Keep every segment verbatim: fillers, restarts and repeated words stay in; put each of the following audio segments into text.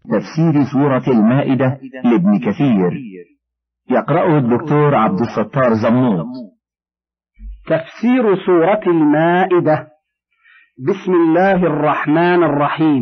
تفسير سورة المائدة لابن كثير، يقرأه الدكتور عبد الستار زموط. تفسير سورة المائدة. بسم الله الرحمن الرحيم.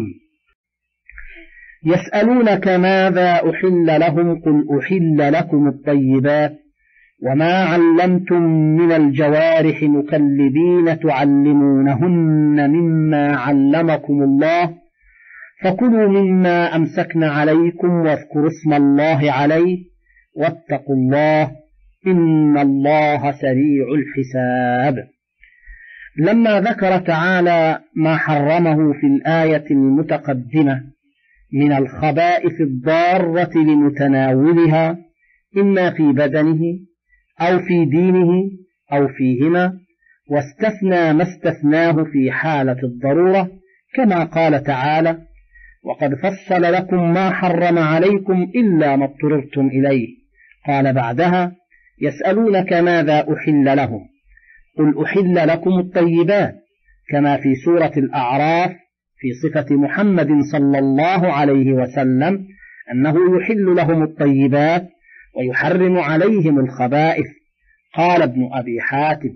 يسألونك ماذا أحل لهم، قل أحل لكم الطيبات وما علمتم من الجوارح مكلبين تعلمونهن مما علمكم الله فكلوا مما أمسكن عليكم واذكروا اسم الله عليه واتقوا الله إن الله سريع الحساب. لما ذكر تعالى ما حرمه في الآية المتقدمة من الخبائث الضارة لمتناولها إما في بدنه أو في دينه أو فيهما، واستثنى ما استثناه في حالة الضرورة كما قال تعالى: وقد فصل لكم ما حرم عليكم إلا ما اضطررتم إليه. قال بعدها: يسألونك ماذا أحل لهم، قل أحل لكم الطيبات، كما في سورة الأعراف في صفة محمد صلى الله عليه وسلم أنه يحل لهم الطيبات ويحرم عليهم الخبائث. قال ابن أبي حاتم: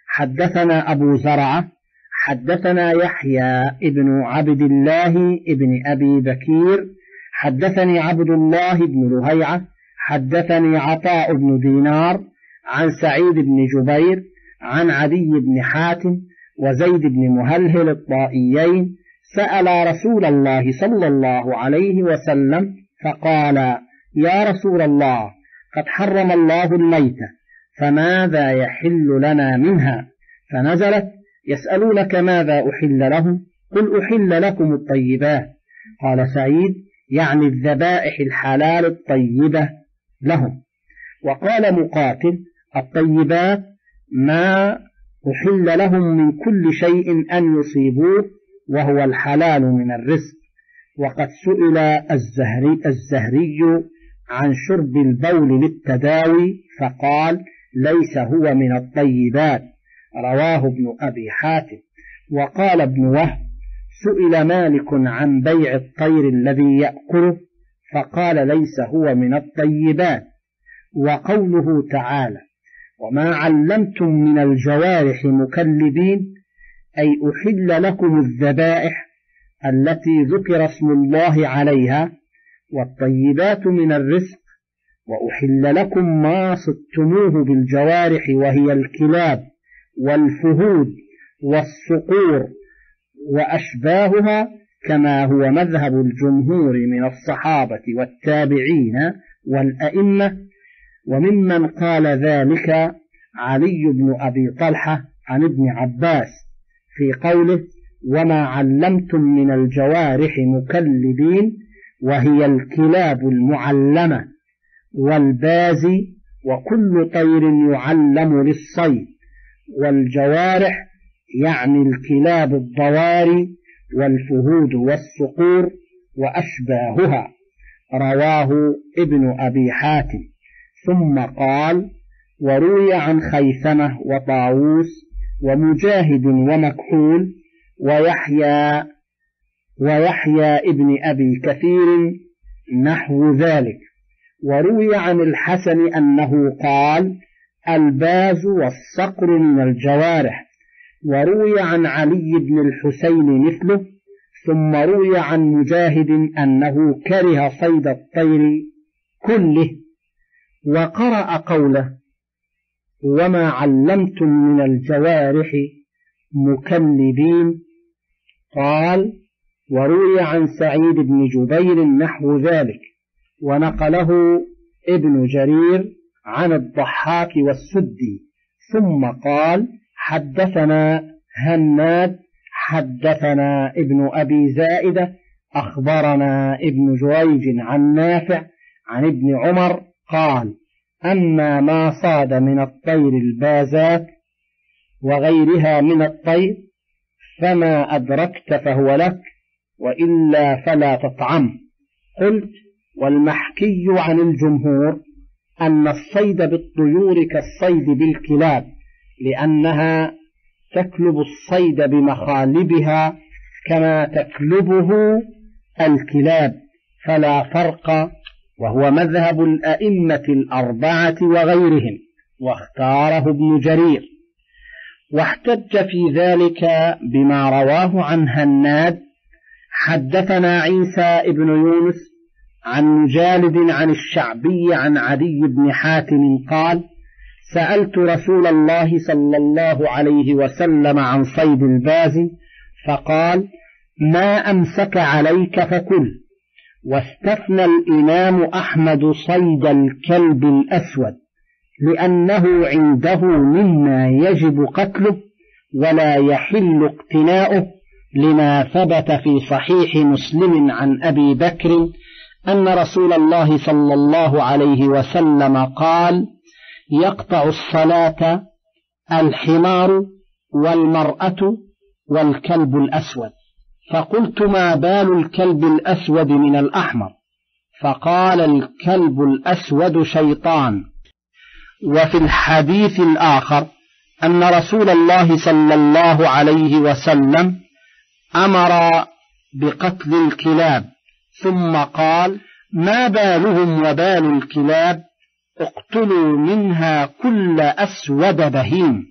حدثنا أبو زرعة حدثنا يحيى ابن عبد الله ابن أبي بكير حدثني عبد الله بن لهيعة حدثني عطاء بن دينار عن سعيد بن جبير عن عدي بن حاتم وزيد بن مهلهل الطائيين سأل رسول الله صلى الله عليه وسلم فقال: يا رسول الله، قد حرم الله الميتة فماذا يحل لنا منها؟ فنزلت: يسألونك ماذا أحل لهم، قل أحل لكم الطيبات. قال سعيد: يعني الذبائح الحلال الطيبة لهم. وقال مقاتل: الطيبات ما أحل لهم من كل شيء أن يصيبوه وهو الحلال من الرزق. وقد سئل الزهري, الزهري عن شرب البول للتداوي فقال: ليس هو من الطيبات، رواه ابن أبي حاتم. وقال ابن وهب: سئل مالك عن بيع الطير الذي يأكله فقال: ليس هو من الطيبات. وقوله تعالى: وما علمتم من الجوارح مكلبين، أي أحل لكم الذبائح التي ذكر اسم الله عليها، والطيبات من الرزق، وأحل لكم ما صدتموه بالجوارح وهي الكلاب والفهود والصقور وأشباهها، كما هو مذهب الجمهور من الصحابة والتابعين والأئمة. وممن قال ذلك علي بن أبي طلحة عن ابن عباس في قوله: وما علمتم من الجوارح مكلبين، وهي الكلاب المعلمة والبازي وكل طير يعلم للصيد. والجوارح يعني الكلاب الضواري والفهود والصقور وأشباهها، رواه ابن أبي حاتم. ثم قال: وروي عن خيثمة وطاووس ومجاهد ومكحول ويحيى ويحيى ابن أبي كثير نحو ذلك. وروي عن الحسن أنه قال: الباز والصقر من الجوارح. وروي عن علي بن الحسين مثله. ثم روي عن مجاهد أنه كره صيد الطير كله. وقرأ قوله: وما علمتم من الجوارح مكلبين. قال: وروي عن سعيد بن جبير نحو ذلك، ونقله ابن جرير عن الضحاك والسدي. ثم قال: حدثنا هناد حدثنا ابن أبي زائدة أخبرنا ابن جريج عن نافع عن ابن عمر قال: أما ما صاد من الطير البازات وغيرها من الطير فما أدركت فهو لك، وإلا فلا تطعم. قلت: والمحكي عن الجمهور أن الصيد بالطيور كالصيد بالكلاب، لأنها تكلب الصيد بمخالبها كما تكلبه الكلاب، فلا فرق، وهو مذهب الأئمة الأربعة وغيرهم، واختاره ابن جرير. واحتج في ذلك بما رواه عن هناد حدثنا عيسى ابن يونس عن مجالد عن الشعبي عن عدي بن حاتم قال: سألت رسول الله صلى الله عليه وسلم عن صيد الباز فقال: ما أمسك عليك فكل. واستثنى الإمام أحمد صيد الكلب الأسود لأنه عنده مما يجب قتله ولا يحل اقتناؤه، لما ثبت في صحيح مسلم عن أبي بكر أن رسول الله صلى الله عليه وسلم قال: يقطع الصلاة الحمار والمرأة والكلب الأسود. فقلت: ما بال الكلب الأسود من الأحمر؟ فقال: الكلب الأسود شيطان. وفي الحديث الآخر أن رسول الله صلى الله عليه وسلم أمر بقتل الكلاب، ثم قال: ما بالهم وبال الكلاب؟ اقتلوا منها كل أسود بهيم.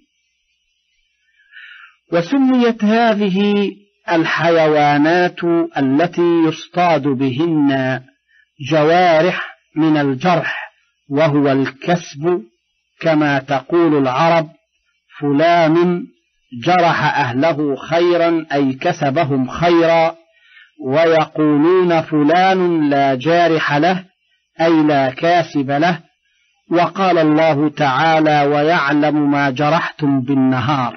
وسميت هذه الحيوانات التي يصطاد بهن جوارح من الجرح، وهو الكسب، كما تقول العرب: فلان جرح أهله خيرا، أي كسبهم خيرا. ويقولون فلان لا جارح له، أي لا كاسب له. وقال الله تعالى: ويعلم ما جرحتم بالنهار،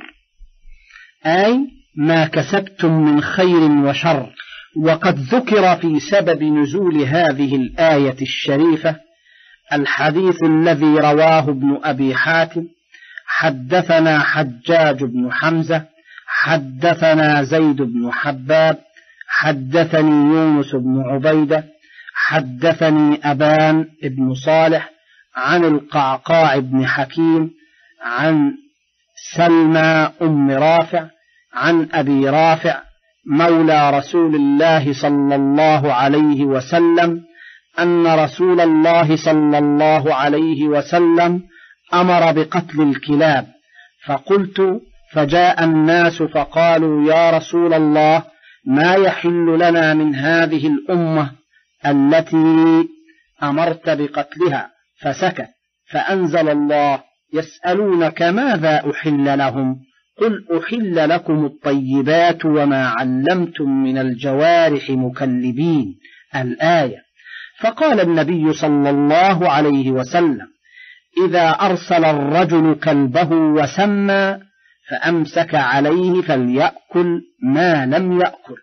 أي ما كسبتم من خير وشر. وقد ذكر في سبب نزول هذه الآية الشريفة الحديث الذي رواه ابن أبي حاتم: حدثنا حجاج بن حمزة حدثنا زيد بن حباب حدثني يونس بن عبيدة حدثني أبان بن صالح عن القعقاع بن حكيم عن سلمى أم رافع عن أبي رافع مولى رسول الله صلى الله عليه وسلم أن رسول الله صلى الله عليه وسلم أمر بقتل الكلاب. فقلت: فجاء الناس فقالوا: يا رسول الله، ما يحل لنا من هذه الأمة التي أمرت بقتلها؟ فسكت. فأنزل الله: يسألونك ماذا أحل لهم؟ قل أحل لكم الطيبات وما علمتم من الجوارح مكلبين. الآية. فقال النبي صلى الله عليه وسلم: إذا أرسل الرجل كلبه وسمى فأمسك عليه فليأكل ما لم يأكل.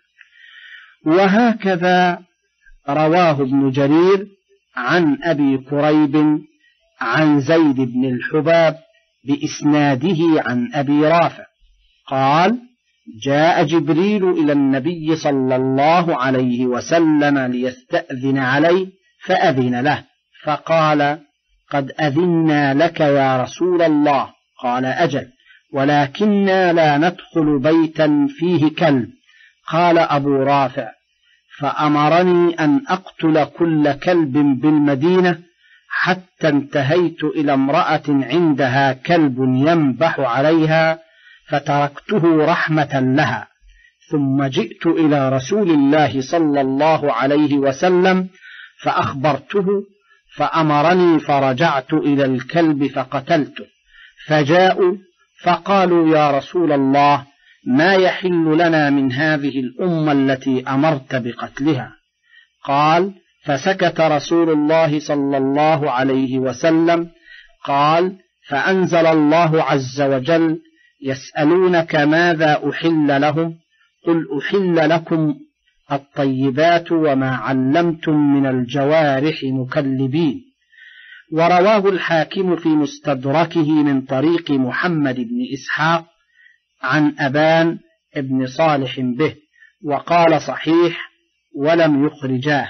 وهكذا رواه ابن جرير عن أبي كريب عن زيد بن الحباب بإسناده عن أبي رافع قال: جاء جبريل إلى النبي صلى الله عليه وسلم ليستأذن عليه فأذن له، فقال: قد أذنا لك يا رسول الله. قال: أجل، ولكننا لا ندخل بيتا فيه كلب. قال أبو رافع: فأمرني أن أقتل كل كلب بالمدينة حتى انتهيت إلى امرأة عندها كلب ينبح عليها فتركته رحمة لها، ثم جئت إلى رسول الله صلى الله عليه وسلم فأخبرته فأمرني فرجعت إلى الكلب فقتلته. فجاءوا فقالوا: يا رسول الله، ما يحل لنا من هذه الأمة التي أمرت بقتلها؟ قال: فسكت رسول الله صلى الله عليه وسلم. قال: فأنزل الله عز وجل: يسألونك ماذا أحل لهم؟ قل أحل لكم الطيبات وما علمتم من الجوارح مكلبين. ورواه الحاكم في مستدركه من طريق محمد بن إسحاق عن أبان بن صالح به، وقال: صحيح، ولم يخرجاه.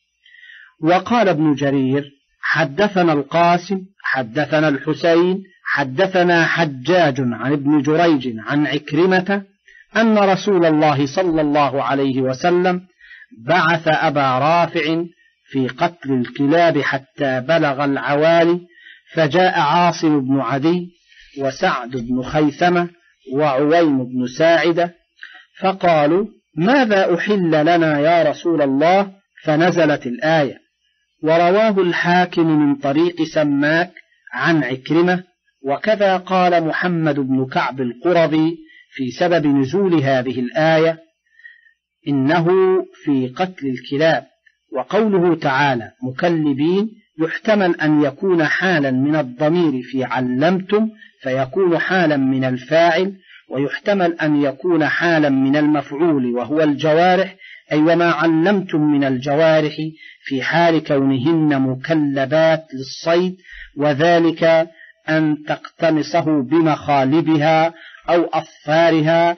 وقال ابن جرير: حدثنا القاسم حدثنا الحسين حدثنا حجاج عن ابن جريج عن عكرمة أن رسول الله صلى الله عليه وسلم بعث أبا رافع في قتل الكلاب حتى بلغ العوالي، فجاء عاصم بن عدي وسعد بن خيثمة وعويم بن ساعدة فقالوا: ماذا أحل لنا يا رسول الله؟ فنزلت الآية. ورواه الحاكم من طريق سماك عن عكرمة، وكذا قال محمد بن كعب القرظي في سبب نزول هذه الآية: إنه في قتل الكلاب. وقوله تعالى مكلبين يحتمل أن يكون حالا من الضمير في علمتم فيكون حالا من الفاعل، ويحتمل أن يكون حالا من المفعول وهو الجوارح، أي وما علمتم من الجوارح في حال كونهن مكلبات للصيد، وذلك أن تقتنصه بمخالبها أو أظفارها،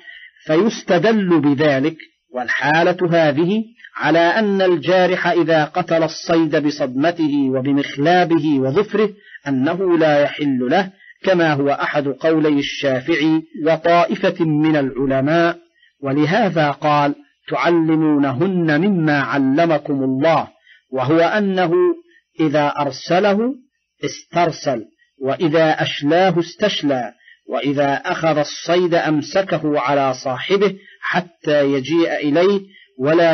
فيستدل بذلك والحالة هذه على أن الجارح إذا قتل الصيد بصدمته وبمخلابه وظفره أنه لا يحل له، كما هو أحد قولي الشافعي وطائفة من العلماء. ولهذا قال: تعلمونهن مما علمكم الله، وهو أنه إذا أرسله استرسل، وإذا أشلاه استشلى، وإذا أخذ الصيد أمسكه على صاحبه حتى يجيء إليه ولا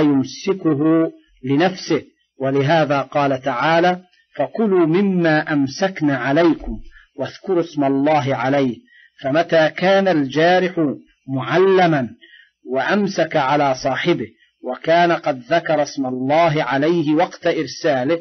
يمسكه لنفسه. ولهذا قال تعالى: فكلوا مما أمسكن عليكم واذكروا اسم الله عليه. فمتى كان الجارح معلما وأمسك على صاحبه وكان قد ذكر اسم الله عليه وقت إرساله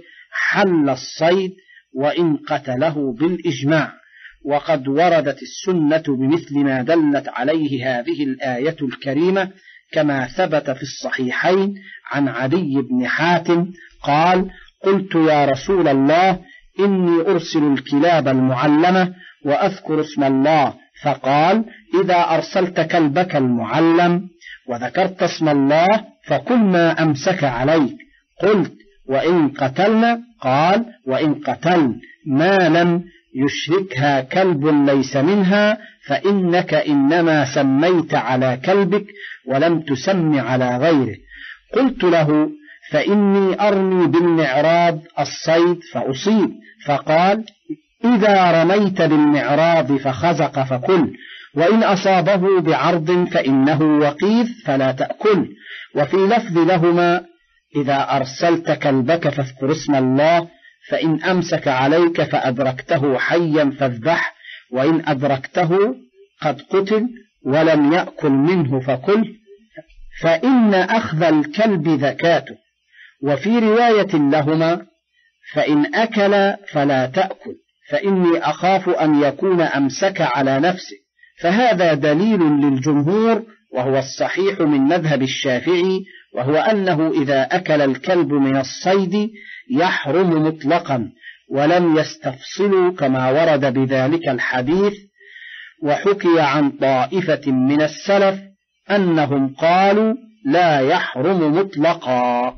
حل الصيد وإن قتله بالإجماع. وقد وردت السنة بمثل ما دلت عليه هذه الآية الكريمة، كما ثبت في الصحيحين عن عدي بن حاتم قال: قلت يا رسول الله إني أرسل الكلاب المعلمة وأذكر اسم الله، فقال: إذا أرسلت كلبك المعلم وذكرت اسم الله فكل ما أمسك عليك. قلت: وإن قتلنا؟ قال: وإن قتل ما لم يشركها كلب ليس منها، فإنك إنما سميت على كلبك ولم تسم على غيره. قلت له: فإني أرمي بالمعراض الصيد فأصيب، فقال: إذا رميت بالمعراض فخزق فكل، وإن أصابه بعرض فإنه وقيف فلا تأكل. وفي لفظ لهما: إذا أرسلت كلبك فاذكر اسم الله، فإن أمسك عليك فأدركته حيا فاذبح، وإن أدركته قد قتل ولم يأكل منه فكل، فإن أخذ الكلب ذكاته. وفي رواية لهما: فإن أكل فلا تأكل، فإني أخاف أن يكون أمسك على نفسه. فهذا دليل للجمهور وهو الصحيح من مذهب الشافعي، وهو أنه إذا أكل الكلب من الصيد يحرم مطلقا، ولم يستفصلوا كما ورد بذلك الحديث. وحكي عن طائفة من السلف أنهم قالوا لا يحرم مطلقا.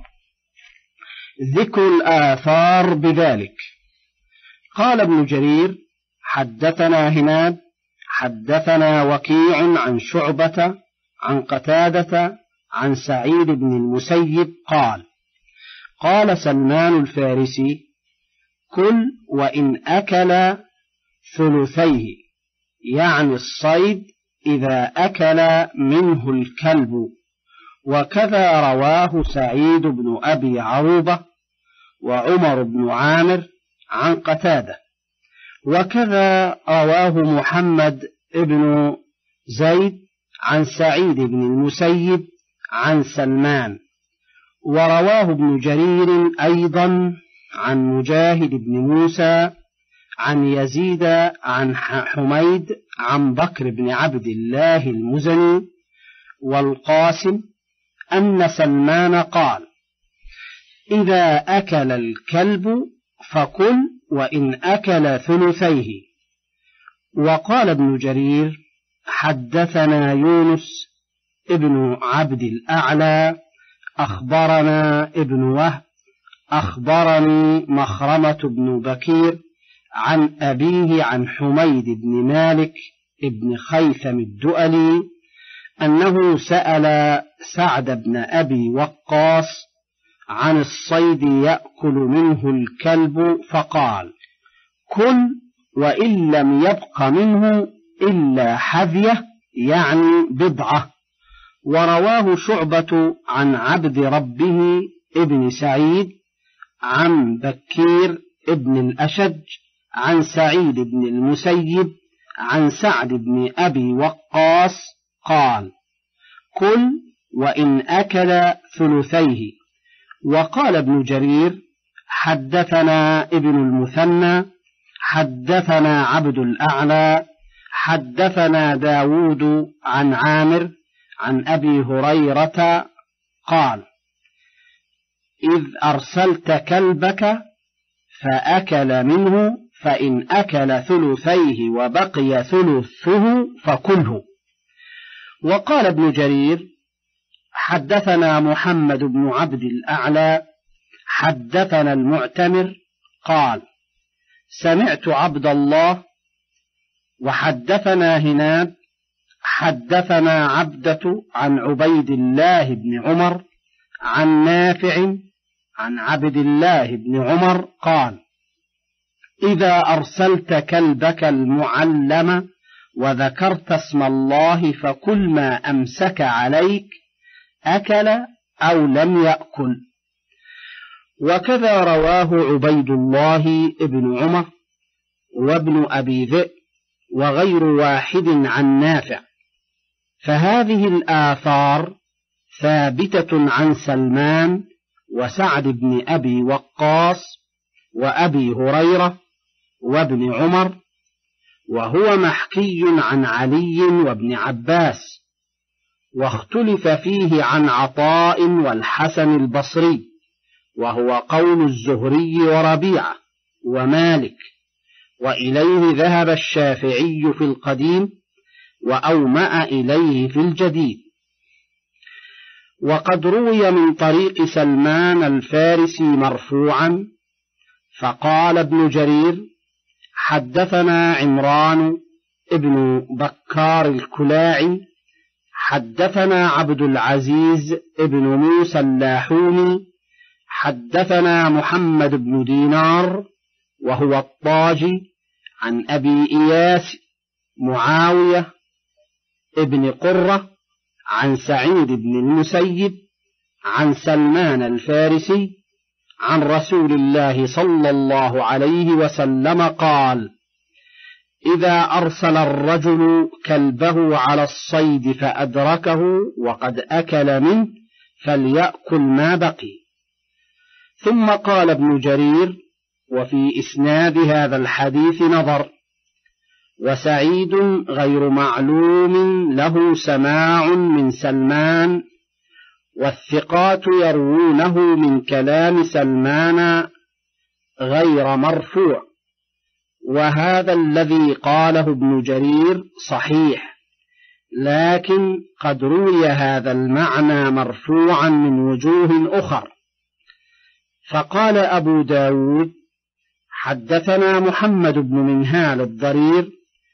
ذكر الآثار بذلك. قال ابن جرير: حدثنا هناد حدثنا وكيع عن شعبة عن قتادة عن سعيد بن المسيب قال: قال سلمان الفارسي: كل وإن أكل ثلثيه، يعني الصيد إذا أكل منه الكلب. وكذا رواه سعيد بن أبي عروبة وعمر بن عامر عن قتادة، وكذا رواه محمد بن زيد عن سعيد بن المسيب عن سلمان. ورواه ابن جرير أيضا عن مجاهد بن موسى عن يزيد عن حميد عن بكر بن عبد الله المزني والقاسم أن سلمان قال: إذا أكل الكلب فكل وإن أكل ثلثيه. وقال ابن جرير: حدثنا يونس ابن عبد الأعلى أخبرنا ابن وهب أخبرني مخرمة بن بكير عن أبيه عن حميد بن مالك ابن خيثم الدؤلي أنه سأل سعد بن أبي وقاص عن الصيد يأكل منه الكلب فقال: كل وإن لم يبق منه إلا حذية، يعني بضعة. ورواه شعبة عن عبد ربه ابن سعيد عن بكير ابن الأشج عن سعيد بن المسيب عن سعد بن أبي وقاص قال: كل وإن أكل ثلثيه. وقال ابن جرير: حدثنا ابن المثنى حدثنا عبد الأعلى حدثنا داود عن عامر عن أبي هريرة قال: إذ أرسلت كلبك فأكل منه فإن أكل ثلثيه وبقي ثلثه فكله. وقال ابن جرير: حدثنا محمد بن عبد الأعلى حدثنا المعتمر قال: سمعت عبد الله وحدثنا هناد حدثنا عبدة عن عبيد الله بن عمر عن نافع عن عبد الله بن عمر قال: إذا أرسلت كلبك المعلم وذكرت اسم الله فكل ما أمسك عليك أكل أو لم يأكل. وكذا رواه عبيد الله بن عمر وابن أبي ذئب وغير واحد عن نافع. فهذه الآثار ثابتة عن سلمان وسعد بن أبي وقاص وأبي هريرة وابن عمر، وهو محكي عن علي وابن عباس، واختلف فيه عن عطاء والحسن البصري، وهو قول الزهري وربيعة ومالك، وإليه ذهب الشافعي في القديم وأومأ إليه في الجديد. وقد روي من طريق سلمان الفارسي مرفوعا، فقال ابن جرير: حدثنا عمران ابن بكار الكلاعي حدثنا عبد العزيز ابن موسى اللاحوني حدثنا محمد بن دينار وهو الطاجي عن أبي إياس معاوية ابن قرة عن سعيد بن المسيب عن سلمان الفارسي عن رسول الله صلى الله عليه وسلم قال: إذا أرسل الرجل كلبه على الصيد فأدركه وقد أكل منه فليأكل ما بقي. ثم قال ابن جرير: وفي إسناد هذا الحديث نظر، وسعيد غير معلوم له سماع من سلمان، والثقات يروونه من كلام سلمان غير مرفوع. وهذا الذي قاله ابن جرير صحيح، لكن قد روي هذا المعنى مرفوعا من وجوه أخر. فقال أبو داود: حدثنا محمد بن منهال الضرير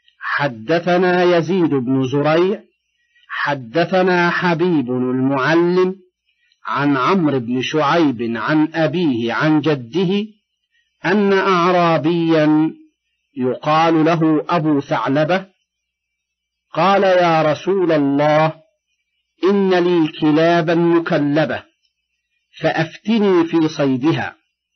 حدثنا يزيد بن زريع حدثنا حبيب المعلم عن عمرو بن شعيب عن أبيه عن جده أن أعرابيا يقال له أبو ثعلبة قال: يا رسول الله، إن لي كلابا مكلبة فأفتني في صيدها.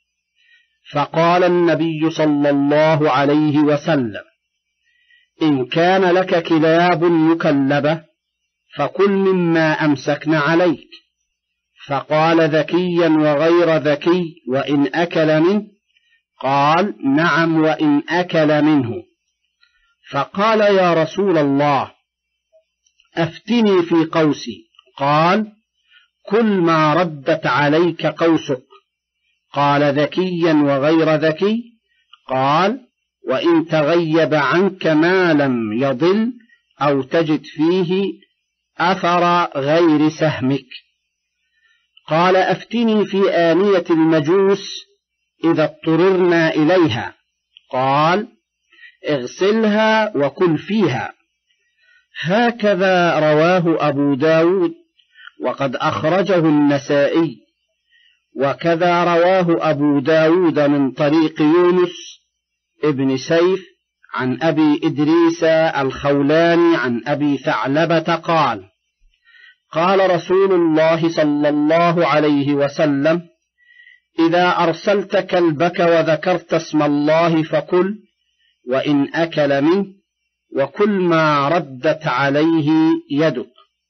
فقال النبي صلى الله عليه وسلم: إن كان لك كلاب مكلبة فكل مما أمسكن عليك. فقال: ذكيا وغير ذكي وإن أكل منه؟ قال: نعم وإن أكل منه. فقال: يا رسول الله، أفتني في قوسي. قال: كل ما ردت عليك قوسك. قال: ذكيا وغير ذكي؟ قال: وإن تغيب عنك ما لم يضل أو تجد فيه أثر غير سهمك. قال: أفتني في آنية المجوس إذا اضطررنا إليها. قال: اغسلها وكل فيها. هكذا رواه أبو داود، وقد أخرجه النسائي. وكذا رواه أبو داود من طريق يونس ابن سيف عن أبي إدريس الخولاني عن أبي ثعلبة قال قال رسول الله صلى الله عليه وسلم إذا أرسلت كلبك وذكرت اسم الله فكل وإن أكل منه وكل ما ردت عليه يدك.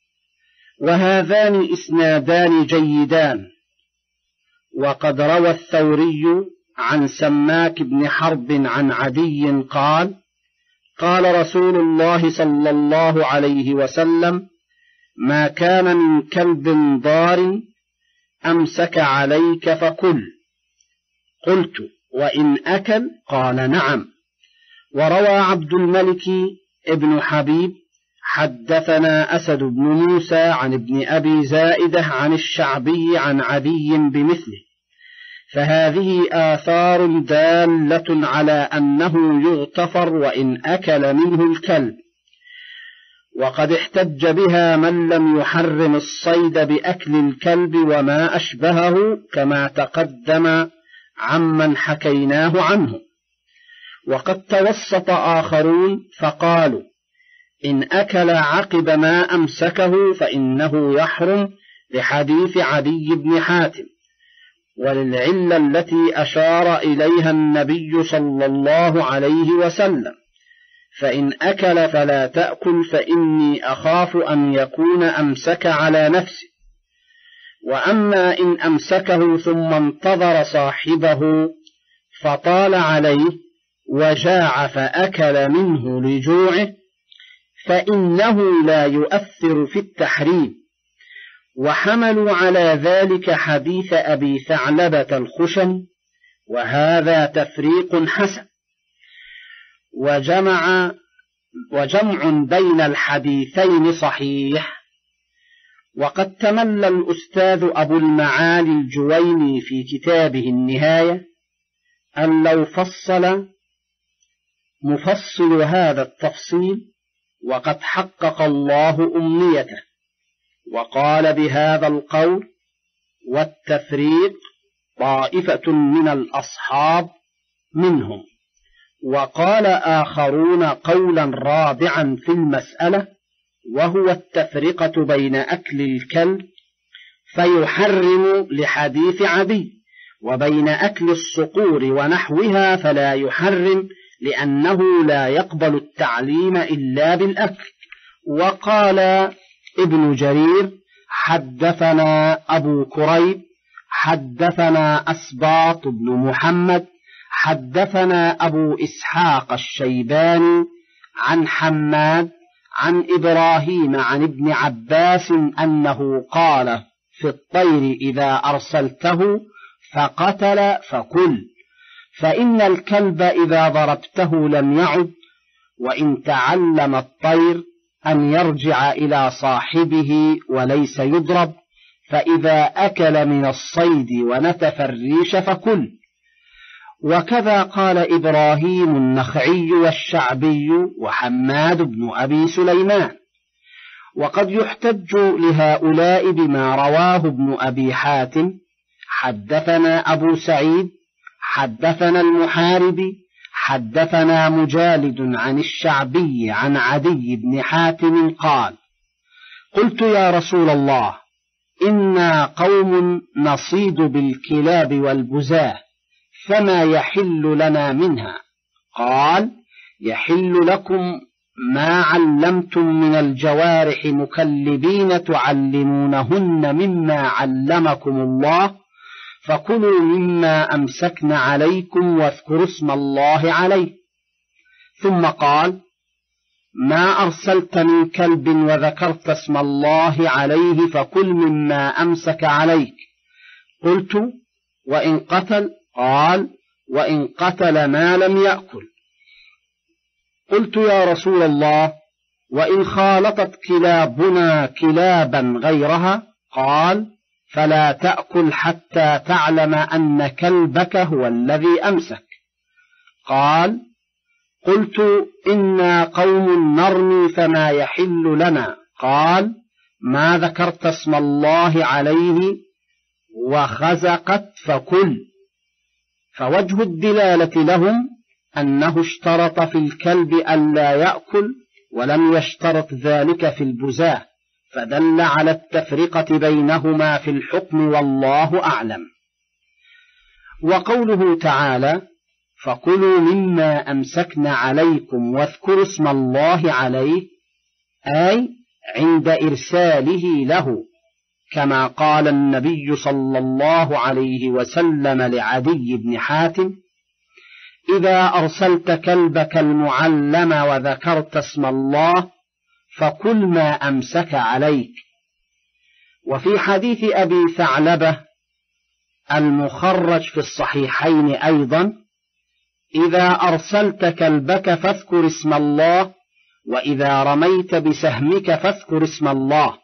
وهذان إسنادان جيدان. وقد روى الثوري عن سماك بن حرب عن عدي قال قال رسول الله صلى الله عليه وسلم ما كان من كلب ضار أمسك عليك فكل. قلت وإن أكل؟ قال نعم. وروى عبد الملك ابن حبيب حدثنا أسد بن موسى عن ابن أبي زائدة عن الشعبي عن عدي بمثله، فهذه آثار دالة على أنه يغتفر وإن أكل منه الكلب. وقد احتج بها من لم يحرم الصيد بأكل الكلب وما أشبهه كما تقدم عمن حكيناه عنه. وقد توسط آخرون فقالوا إن أكل عقب ما أمسكه فإنه يحرم لحديث عدي بن حاتم، وللعلة التي أشار إليها النبي صلى الله عليه وسلم فإن أكل فلا تأكل فإني أخاف أن يكون أمسك على نفسه. وأما إن أمسكه ثم انتظر صاحبه فطال عليه وجاع فأكل منه لجوعه فإنه لا يؤثر في التحريم. وحملوا على ذلك حديث أبي ثعلبة الخشني، وهذا تفريق حسن وجمع وجمع بين الحديثين صحيح. وقد تملى الأستاذ أبو المعالي الجويني في كتابه النهاية أن لو فصل مفصل هذا التفصيل، وقد حقق الله أمنيته، وقال بهذا القول والتفريق طائفة من الأصحاب منهم، وقال آخرون قولا رابعا في المسألة وهو التفرقة بين أكل الكلب فيحرم لحديث عدي، وبين أكل الصقور ونحوها فلا يحرم لأنه لا يقبل التعليم إلا بالأكل. وقال ابن جرير حدثنا أبو كريب حدثنا أسباط بن محمد حدثنا أبو إسحاق الشيباني عن حماد عن إبراهيم عن ابن عباس أنه قال في الطير إذا أرسلته فقتل فكل، فإن الكلب إذا ضربته لم يعد، وإن تعلم الطير أن يرجع إلى صاحبه وليس يضرب، فإذا أكل من الصيد ونتف الريش فكل. وكذا قال إبراهيم النخعي والشعبي وحماد بن أبي سليمان. وقد يحتج لهؤلاء بما رواه ابن أبي حاتم حدثنا أبو سعيد حدثنا المحاربي حدثنا مجالد عن الشعبي عن عدي بن حاتم قال قلت يا رسول الله إنا قوم نصيد بالكلاب والبزاه فما يحل لنا منها؟ قال يحل لكم ما علمتم من الجوارح مكلبين تعلمونهن مما علمكم الله، فكلوا مما أمسكن عليكم واذكروا اسم الله عليه. ثم قال ما أرسلت من كلب وذكرت اسم الله عليه فكل مما أمسك عليك. قلت وإن قتل؟ قال وإن قتل ما لم يأكل. قلت يا رسول الله وإن خالطت كلابنا كلابا غيرها؟ قال فلا تأكل حتى تعلم أن كلبك هو الذي أمسك. قال قلت إنا قوم نرمي فما يحل لنا. قال ما ذكرت اسم الله عليه وخزقت فكل. فوجه الدلالة لهم أنه اشترط في الكلب ألا يأكل ولم يشترط ذلك في البزاة، فدل على التفرقة بينهما في الحكم والله أعلم. وقوله تعالى فكلوا مما أمسكن عليكم واذكروا اسم الله عليه، أي عند إرساله له، كما قال النبي صلى الله عليه وسلم لعدي بن حاتم إذا أرسلت كلبك المعلم وذكرت اسم الله فكل ما أمسك عليك. وفي حديث أبي ثعلبة المخرج في الصحيحين أيضا إذا أرسلت كلبك فاذكر اسم الله، وإذا رميت بسهمك فاذكر اسم الله.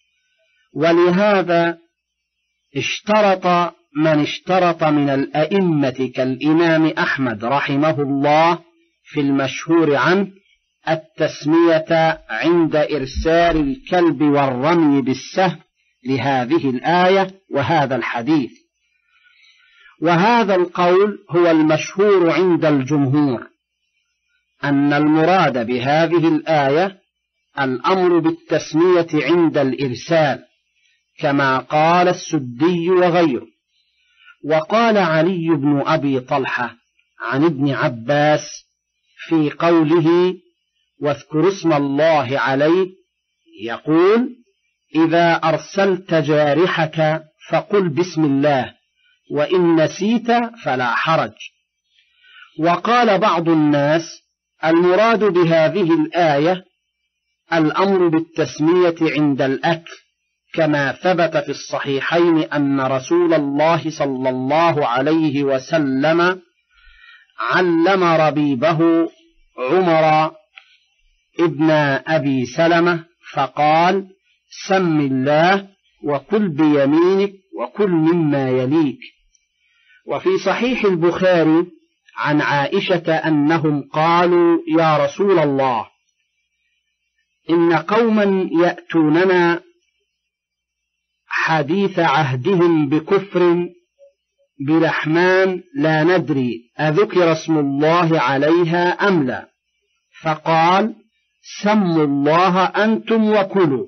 ولهذا اشترط من اشترط من الأئمة كالإمام أحمد رحمه الله في المشهور عنه التسمية عند إرسال الكلب والرمي بالسهم لهذه الآية وهذا الحديث. وهذا القول هو المشهور عند الجمهور، أن المراد بهذه الآية الأمر بالتسمية عند الإرسال، كما قال السدي وغيره. وقال علي بن أبي طلحة عن ابن عباس في قوله واذكر اسم الله عليه يقول إذا أرسلت جارحك فقل بسم الله، وإن نسيت فلا حرج. وقال بعض الناس المراد بهذه الآية الأمر بالتسمية عند الأكل، كما ثبت في الصحيحين أن رسول الله صلى الله عليه وسلم علم ربيبه عمر ابن أبي سلمة فقال سم الله وكل بيمينك وكل مما يليك. وفي صحيح البخاري عن عائشة أنهم قالوا يا رسول الله إن قوما يأتوننا حديث عهدهم بكفر برحمن لا ندري أذكر اسم الله عليها أم لا، فقال سموا الله أنتم وكلوا.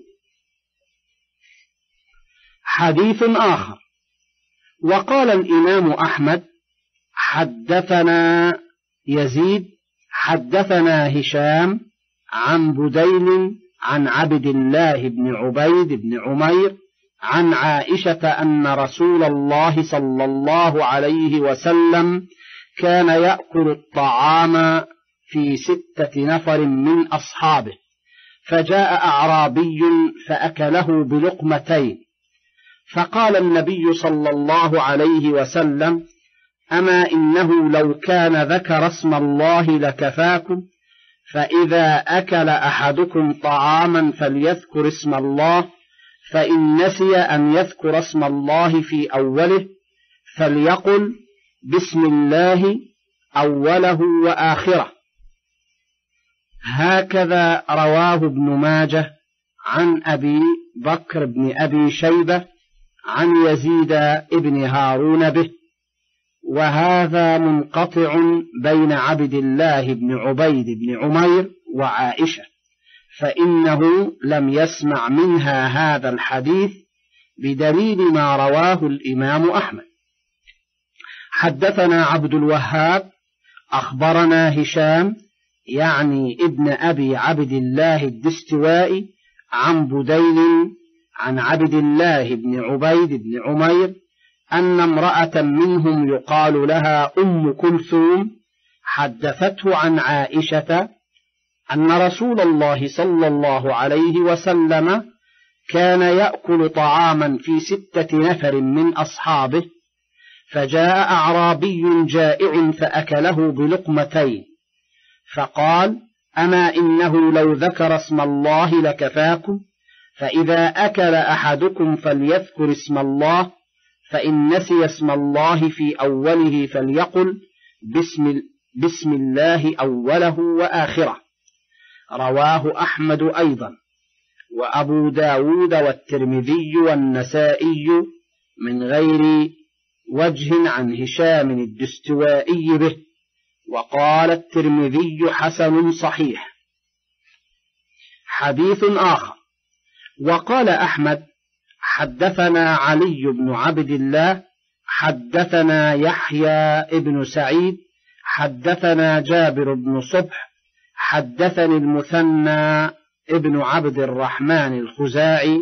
حديث آخر. وقال الإمام أحمد حدثنا يزيد حدثنا هشام عن بديل عن عبد الله بن عبيد بن عمير عن عائشة أن رسول الله صلى الله عليه وسلم كان يأكل الطعام في ستة نفر من أصحابه، فجاء أعرابي فأكله بلقمتين، فقال النبي صلى الله عليه وسلم أما إنه لو كان ذكر اسم الله لكفاكم، فإذا أكل أحدكم طعاما فليذكر اسم الله، فإن نسي أن يذكر اسم الله في أوله فليقل بسم الله أوله وآخره. هكذا رواه ابن ماجه عن أبي بكر بن أبي شيبة عن يزيد ابن هارون به. وهذا منقطع بين عبد الله بن عبيد بن عمير وعائشة، فإنه لم يسمع منها هذا الحديث بدليل ما رواه الإمام أحمد. حدثنا عبد الوهاب أخبرنا هشام يعني ابن أبي عبد الله الدستوائي عن بديل عن عبد الله بن عبيد بن عمير أن امرأة منهم يقال لها أم كلثوم حدثته عن عائشة أن رسول الله صلى الله عليه وسلم كان يأكل طعاما في ستة نفر من أصحابه، فجاء أعرابي جائع فأكله بلقمتين، فقال أما إنه لو ذكر اسم الله لكفاكم، فإذا أكل أحدكم فليذكر اسم الله، فإن نسي اسم الله في أوله فليقل بسم, بسم الله أوله وآخره. رواه أحمد أيضا وأبو داود والترمذي والنسائي من غير وجه عن هشام الدستوائي به، وقال الترمذي حسن صحيح. حديث آخر: وقال أحمد: حدثنا علي بن عبد الله حدثنا يحيى بن سعيد حدثنا جابر بن صبح حدثني المثنى ابن عبد الرحمن الخزاعي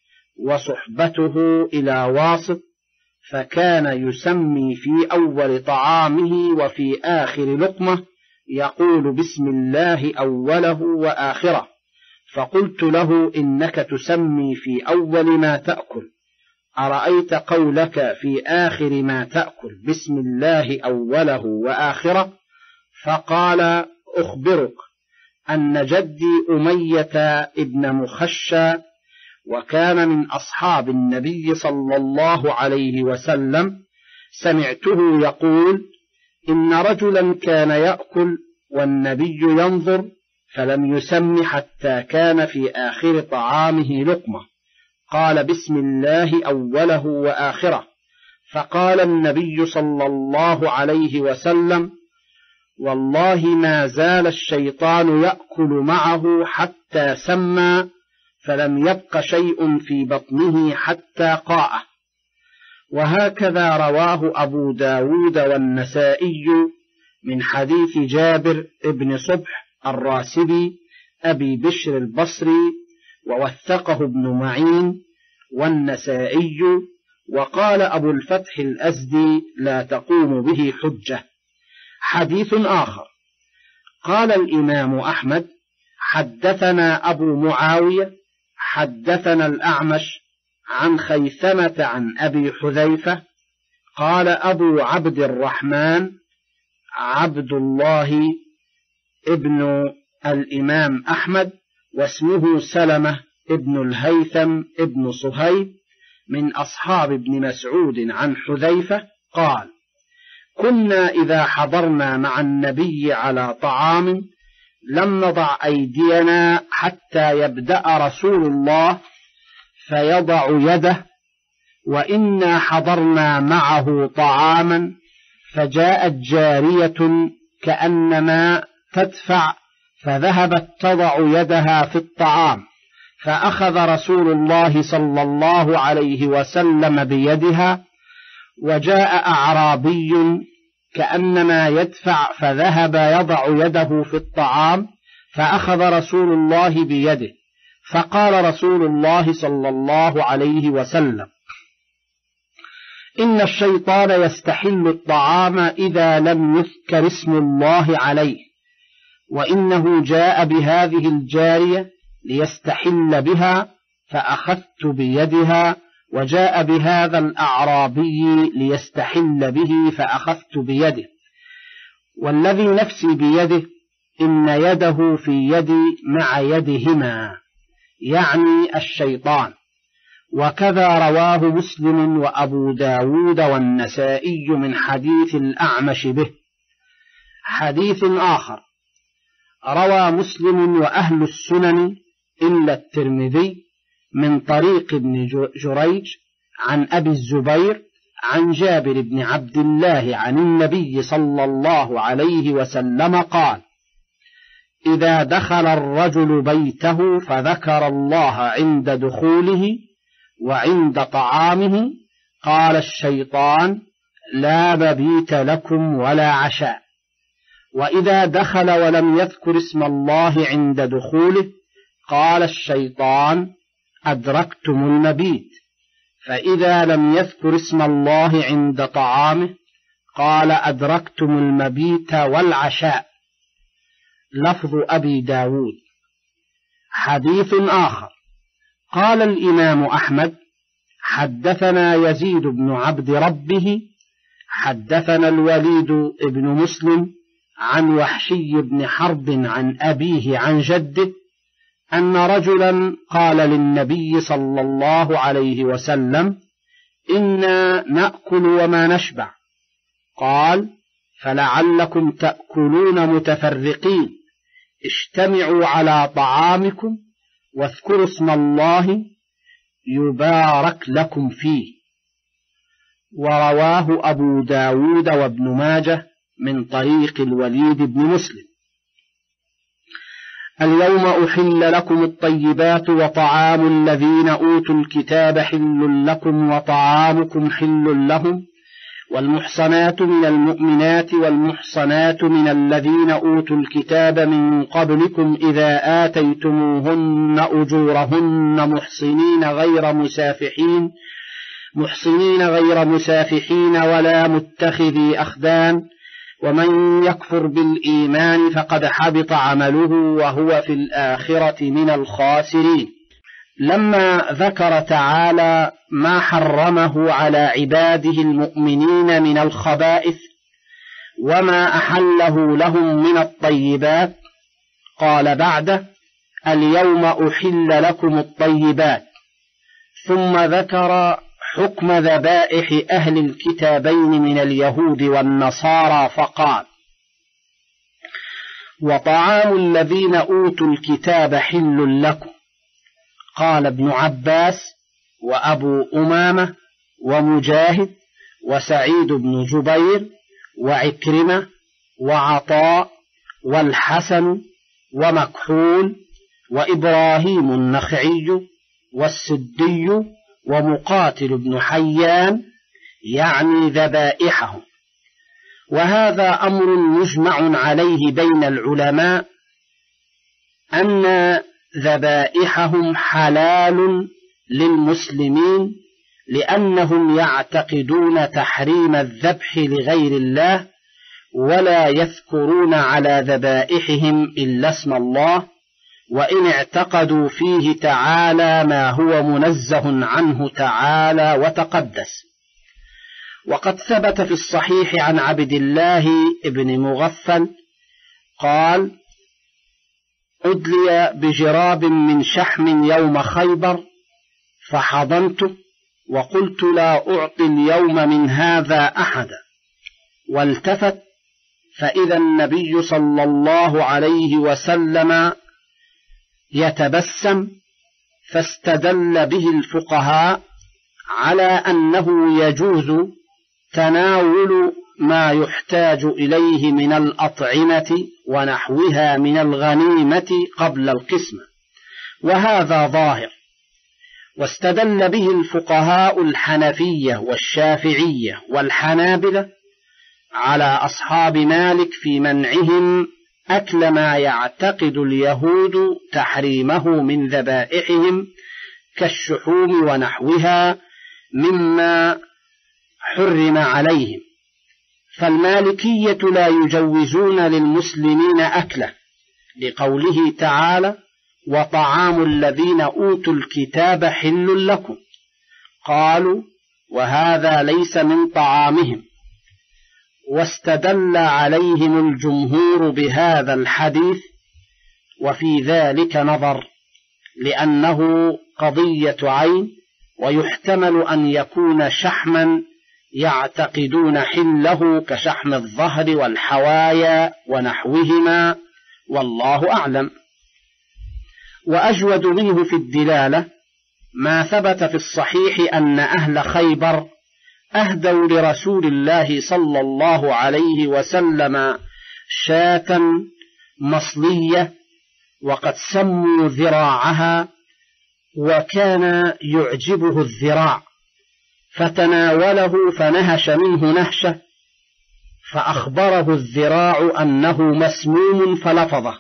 وصحبته إلى واسط، فكان يسمي في أول طعامه وفي آخر لقمة يقول بسم الله أوله وآخره، فقلت له: إنك تسمي في أول ما تأكل، أرأيت قولك في آخر ما تأكل بسم الله أوله وآخره؟ فقال: أخبرك أن جدي أمية ابن مخشى، وكان من أصحاب النبي صلى الله عليه وسلم، سمعته يقول: إن رجلا كان يأكل والنبي ينظر، فلم يسم حتى كان في آخر طعامه لقمة، قال بسم الله أوله وآخره، فقال النبي صلى الله عليه وسلم: والله ما زال الشيطان يأكل معه حتى سمى، فلم يبق شيء في بطنه حتى قاء. وهكذا رواه أبو داود والنسائي من حديث جابر ابن صبح الراسبي أبي بشر البصري، ووثقه ابن معين والنسائي، وقال أبو الفتح الأزدي: لا تقوم به حجة. حديث آخر: قال الإمام أحمد: حدثنا أبو معاوية حدثنا الأعمش عن خيثمة عن أبي حذيفة قال أبو عبد الرحمن عبد الله ابن الإمام أحمد، واسمه سلمة ابن الهيثم ابن صهيب، من أصحاب ابن مسعود عن حذيفة قال: كنا إذا حضرنا مع النبي على طعام لم نضع أيدينا حتى يبدأ رسول الله فيضع يده، وإنا حضرنا معه طعاما فجاءت جارية كأنما تدفع، فذهبت تضع يدها في الطعام، فأخذ رسول الله صلى الله عليه وسلم بيدها، وجاء أعرابي كأنما يدفع فذهب يضع يده في الطعام، فأخذ رسول الله بيده، فقال رسول الله صلى الله عليه وسلم: إن الشيطان يستحل الطعام إذا لم يذكر اسم الله عليه، وإنه جاء بهذه الجارية ليستحل بها، فأخذت بيدها، وجاء بهذا الأعرابي ليستحل به فأخذت بيده، والذي نفسي بيده إن يده في يدي مع يدهما، يعني الشيطان. وكذا رواه مسلم وأبو داود والنسائي من حديث الأعمش به. حديث آخر: روى مسلم وأهل السنن إلا الترمذي من طريق ابن جريج عن أبي الزبير عن جابر بن عبد الله عن النبي صلى الله عليه وسلم قال: إذا دخل الرجل بيته فذكر الله عند دخوله وعند طعامه قال الشيطان: لا مبيت لكم ولا عشاء. وإذا دخل ولم يذكر اسم الله عند دخوله قال الشيطان: أدركتم المبيت. فإذا لم يذكر اسم الله عند طعامه قال: أدركتم المبيت والعشاء. لفظ أبي داود. حديث آخر: قال الإمام أحمد: حدثنا يزيد بن عبد ربه حدثنا الوليد بن مسلم عن وحشي بن حرب عن أبيه عن جده أن رجلا قال للنبي صلى الله عليه وسلم: إنا نأكل وما نشبع. قال: فلعلكم تأكلون متفرقين، اجتمعوا على طعامكم واذكروا اسم الله يبارك لكم فيه. ورواه أبو داود وابن ماجه من طريق الوليد بن مسلم. اليوم أحل لكم الطيبات وطعام الذين أوتوا الكتاب حل لكم وطعامكم حل لهم والمحصنات من المؤمنات والمحصنات من الذين أوتوا الكتاب من قبلكم إذا آتيتموهن أجورهن محصنين غير مسافحين محصنين غير مسافحين ولا متخذي أخدان ومن يكفر بالإيمان فقد حبط عمله وهو في الآخرة من الخاسرين. لما ذكر تعالى ما حرمه على عباده المؤمنين من الخبائث وما أحله لهم من الطيبات قال بعده: اليوم أحل لكم الطيبات، ثم ذكر حكم ذبائح أهل الكتابين من اليهود والنصارى فقال: وطعام الذين أوتوا الكتاب حل لكم. قال ابن عباس وأبو أمامة ومجاهد وسعيد بن جبير وعكرمة وعطاء والحسن ومكحول وإبراهيم النخعي والسدي ومقاتل بن حيان، يعني ذبائحهم. وهذا أمر مجمع عليه بين العلماء أن ذبائحهم حلال للمسلمين، لأنهم يعتقدون تحريم الذبح لغير الله ولا يذكرون على ذبائحهم إلا اسم الله، وإن اعتقدوا فيه تعالى ما هو منزه عنه تعالى وتقدس. وقد ثبت في الصحيح عن عبد الله بن مغفل قال: أدلي بجراب من شحم يوم خيبر فحضنته وقلت لا أعطي اليوم من هذا أحدا، والتفت فإذا النبي صلى الله عليه وسلم يتبسم، فاستدل به الفقهاء على أنه يجوز تناول ما يحتاج إليه من الأطعمة ونحوها من الغنيمة قبل القسمة، وهذا ظاهر. واستدل به الفقهاء الحنفية والشافعية والحنابلة على أصحاب مالك في منعهم أكل ما يعتقد اليهود تحريمه من ذبائحهم كالشحوم ونحوها مما حرم عليهم. فالمالكية لا يجوزون للمسلمين أكله، لقوله تعالى: وطعام الذين أوتوا الكتاب حل لكم. قالوا: وهذا ليس من طعامهم. واستدل عليهم الجمهور بهذا الحديث، وفي ذلك نظر، لأنه قضية عين، ويحتمل أن يكون شحما يعتقدون حله كشحم الظهر والحوايا ونحوهما، والله أعلم. وأجود منه في الدلالة ما ثبت في الصحيح أن أهل خيبر أهدوا لرسول الله صلى الله عليه وسلم شاة مصلية، وقد سموا ذراعها، وكان يعجبه الذراع، فتناوله فنهش منه نهشة، فأخبره الذراع أنه مسموم فلفظه.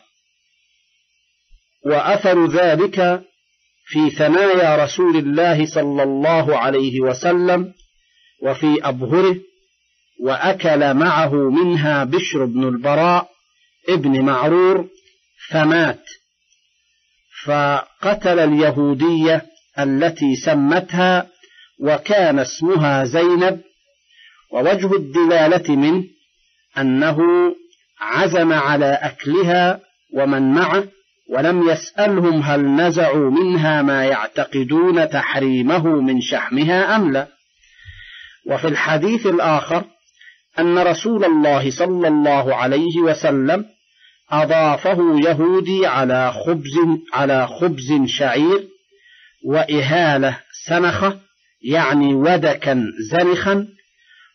وأثر ذلك في ثنايا رسول الله صلى الله عليه وسلم وفي أبهره، وأكل معه منها بشر بن البراء ابن معرور فمات، فقتل اليهودية التي سمتها، وكان اسمها زينب. ووجه الدلالة منه أنه عزم على أكلها ومن معه، ولم يسألهم هل نزعوا منها ما يعتقدون تحريمه من شحمها أم لا. وفي الحديث الآخر أن رسول الله صلى الله عليه وسلم أضافه يهودي على خبز على خبز شعير وإهالة سنخة، يعني ودكا زنخا،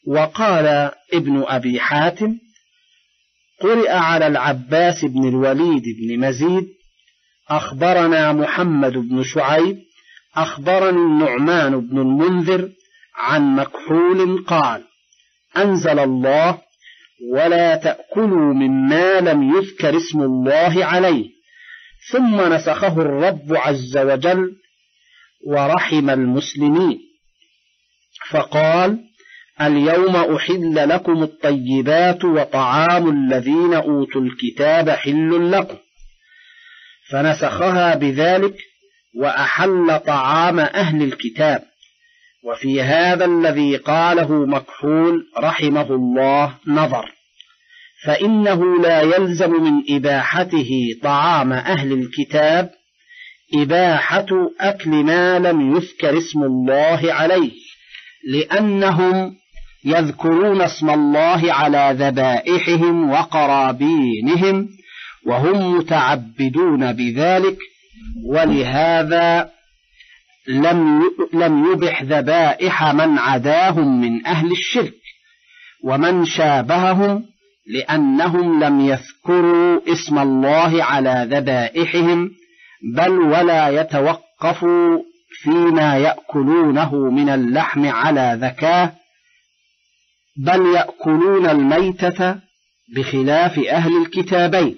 وقال ابن أبي حاتم: قرئ على العباس بن الوليد بن مزيد: أخبرنا محمد بن شعيب أخبرني النعمان بن المنذر عن مكحول قال: أنزل الله: ولا تأكلوا مما لم يذكر اسم الله عليه. ثم نسخه الرب عز وجل ورحم المسلمين، فقال: اليوم أحل لكم الطيبات وطعام الذين أوتوا الكتاب حل لكم، فنسخها بذلك وأحل طعام أهل الكتاب. وفي هذا الذي قاله مكحول رحمه الله نظر، فإنه لا يلزم من إباحته طعام أهل الكتاب إباحة أكل ما لم يذكر اسم الله عليه، لأنهم يذكرون اسم الله على ذبائحهم وقرابينهم وهم متعبدون بذلك، ولهذا لم لم يبح ذبائح من عداهم من أهل الشرك ومن شابههم، لأنهم لم يذكروا اسم الله على ذبائحهم، بل ولا يتوقفوا فيما يأكلونه من اللحم على ذكاه، بل يأكلون الميتة بخلاف أهل الكتابين.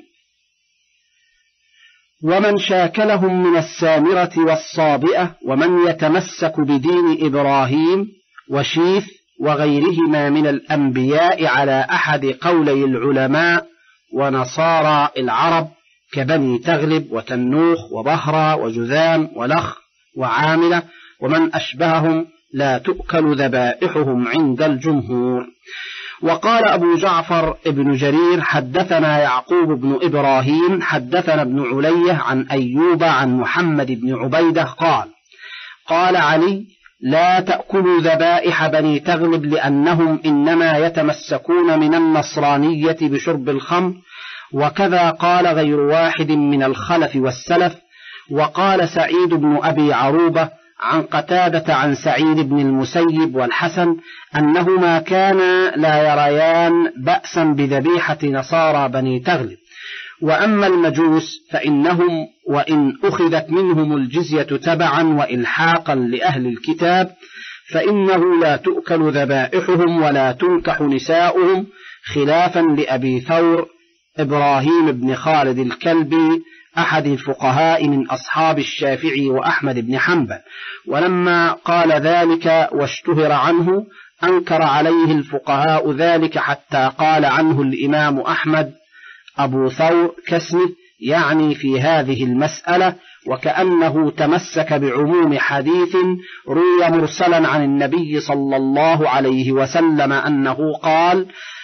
ومن شاكلهم من السامرة والصابئة ومن يتمسك بدين إبراهيم وشيث وغيرهما من الأنبياء على أحد قولي العلماء ونصارى العرب كبني تغلب وتنوخ وبهرة وجذام ولخ وعاملة ومن أشبههم لا تؤكل ذبائحهم عند الجمهور. وقال أبو جعفر ابن جرير: حدثنا يعقوب بن إبراهيم حدثنا ابن علية عن أيوب عن محمد بن عبيدة قال: قال علي: لا تأكلوا ذبائح بني تغلب لأنهم إنما يتمسكون من النصرانية بشرب الخمر، وكذا قال غير واحد من الخلف والسلف. وقال سعيد بن أبي عروبة عن قتادة عن سعيد بن المسيب والحسن أنهما كانا لا يريان بأسا بذبيحة نصارى بني تغلب. وأما المجوس فإنهم وإن أخذت منهم الجزية تبعا وإلحاقا لأهل الكتاب فإنه لا تؤكل ذبائحهم ولا تنكح نساؤهم، خلافا لأبي ثور إبراهيم بن خالد الكلبي أحد الفقهاء من أصحاب الشافعي وأحمد بن حنبل. ولما قال ذلك واشتهر عنه أنكر عليه الفقهاء ذلك، حتى قال عنه الإمام أحمد: أبو ثور كاسمه، يعني في هذه المسألة، وكأنه تمسك بعموم حديث روي مرسلا عن النبي صلى الله عليه وسلم أنه قال: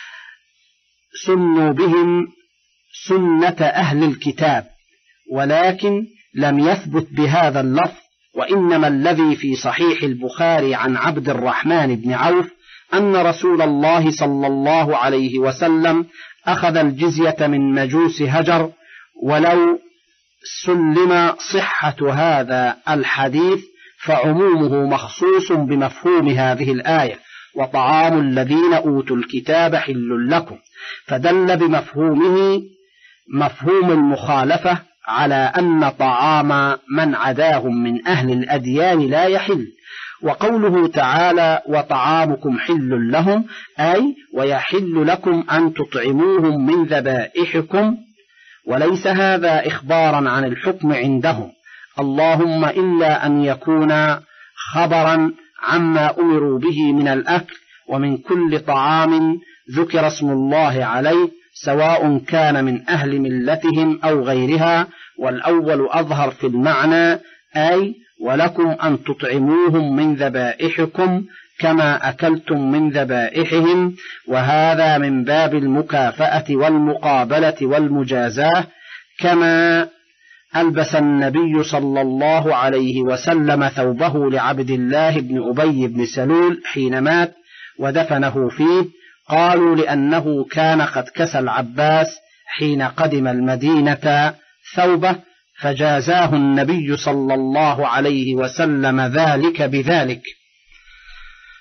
سنوا بهم سنة أهل الكتاب، ولكن لم يثبت بهذا اللفظ. وإنما الذي في صحيح البخاري عن عبد الرحمن بن عوف أن رسول الله صلى الله عليه وسلم أخذ الجزية من مجوس هجر. ولو سلم صحة هذا الحديث فعمومه مخصوص بمفهوم هذه الآية: وطعام الذين أوتوا الكتاب حل لكم، فدل بمفهومه مفهوم المخالفة على أن طعام من عداهم من أهل الأديان لا يحل. وقوله تعالى: وطعامكم حل لهم، أي ويحل لكم أن تطعموهم من ذبائحكم، وليس هذا إخبارا عن الحكم عندهم، اللهم إلا أن يكون خبرا عما أمروا به من الأكل. ومن كل طعام ذكر اسم الله عليه سواء كان من أهل ملتهم أو غيرها، والأول أظهر في المعنى، أي ولكم أن تطعموهم من ذبائحكم كما أكلتم من ذبائحهم، وهذا من باب المكافأة والمقابلة والمجازاة. كما ألبس النبي صلى الله عليه وسلم ثوبه لعبد الله بن أبي بن سلول حين مات ودفنه فيه، قالوا لأنه كان قد كسى العباس حين قدم المدينة ثوبه، فجازاه النبي صلى الله عليه وسلم ذلك بذلك.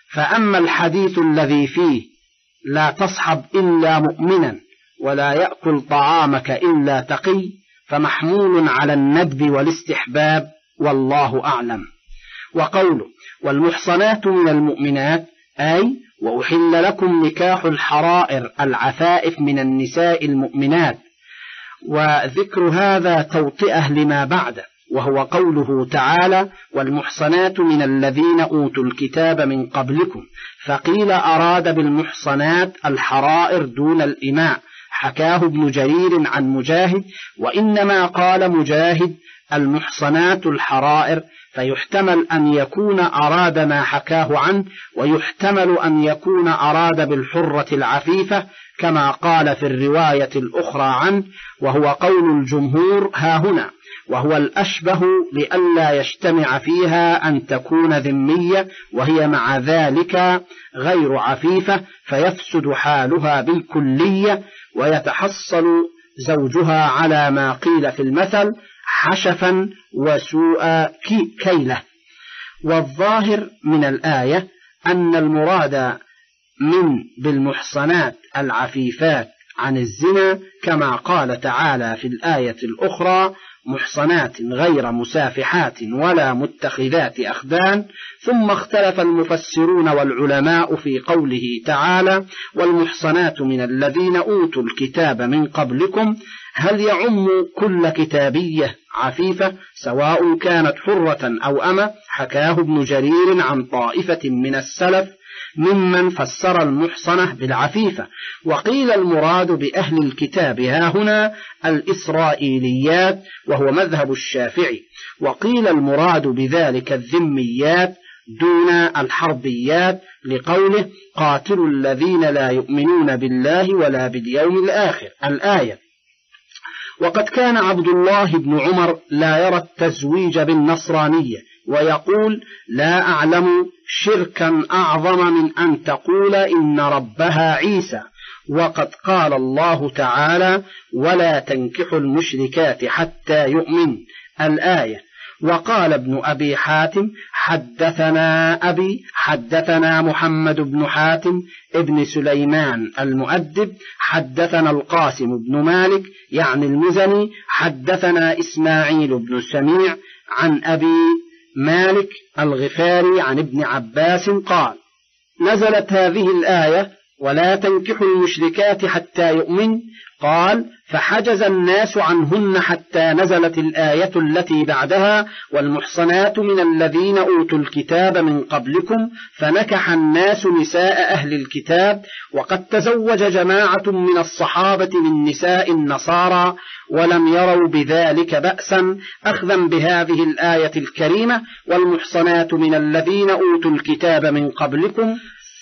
فأما الحديث الذي فيه لا تصحب إلا مؤمنا ولا يأكل طعامك إلا تقي فمحمول على الندب والاستحباب والله أعلم. وقوله والمحصنات من المؤمنات أي وأحل لكم نكاح الحرائر العفائف من النساء المؤمنات، وذكر هذا توطئة لما بعده، وهو قوله تعالى والمحصنات من الذين أوتوا الكتاب من قبلكم، فقيل أراد بالمحصنات الحرائر دون الإماء، حكاه ابن جرير عن مجاهد، وإنما قال مجاهد المحصنات الحرائر، فيحتمل أن يكون أراد ما حكاه عنه، ويحتمل أن يكون أراد بالحرة العفيفة كما قال في الرواية الأخرى عنه، وهو قول الجمهور هاهنا، وهو الأشبه لئلا يجتمع فيها أن تكون ذمية وهي مع ذلك غير عفيفة فيفسد حالها بالكلية، ويتحصل زوجها على ما قيل في المثل حشفا وسوء كيله. والظاهر من الآية أن المراد من بالمحصنات العفيفات عن الزنا كما قال تعالى في الآية الأخرى محصنات غير مسافحات ولا متخذات أخدان. ثم اختلف المفسرون والعلماء في قوله تعالى والمحصنات من الذين أوتوا الكتاب من قبلكم، هل يعم كل كتابية عفيفة سواء كانت حرة أو أمة؟ حكاه ابن جرير عن طائفة من السلف ممن فسر المحصنة بالعفيفة، وقيل المراد بأهل الكتاب هاهنا الإسرائيليات وهو مذهب الشافعي، وقيل المراد بذلك الذميات دون الحربيات لقوله قاتلوا الذين لا يؤمنون بالله ولا باليوم الآخر الآية. وقد كان عبد الله بن عمر لا يرى التزويج بالنصرانية، ويقول لا أعلم شركا أعظم من أن تقول إن ربها عيسى، وقد قال الله تعالى ولا تنكحوا المشركات حتى يؤمن الآية. وقال ابن أبي حاتم حدثنا أبي حدثنا محمد بن حاتم ابن سليمان المؤدب حدثنا القاسم بن مالك يعني المزني حدثنا إسماعيل بن سميع عن أبي مالك الغفاري عن ابن عباس قال نزلت هذه الآية ولا تنكحوا المشركات حتى يؤمن، قال فحجز الناس عنهن حتى نزلت الآية التي بعدها والمحصنات من الذين أوتوا الكتاب من قبلكم، فنكح الناس نساء أهل الكتاب. وقد تزوج جماعة من الصحابة من نساء النصارى ولم يروا بذلك بأسا أخذا بهذه الآية الكريمة والمحصنات من الذين أوتوا الكتاب من قبلكم،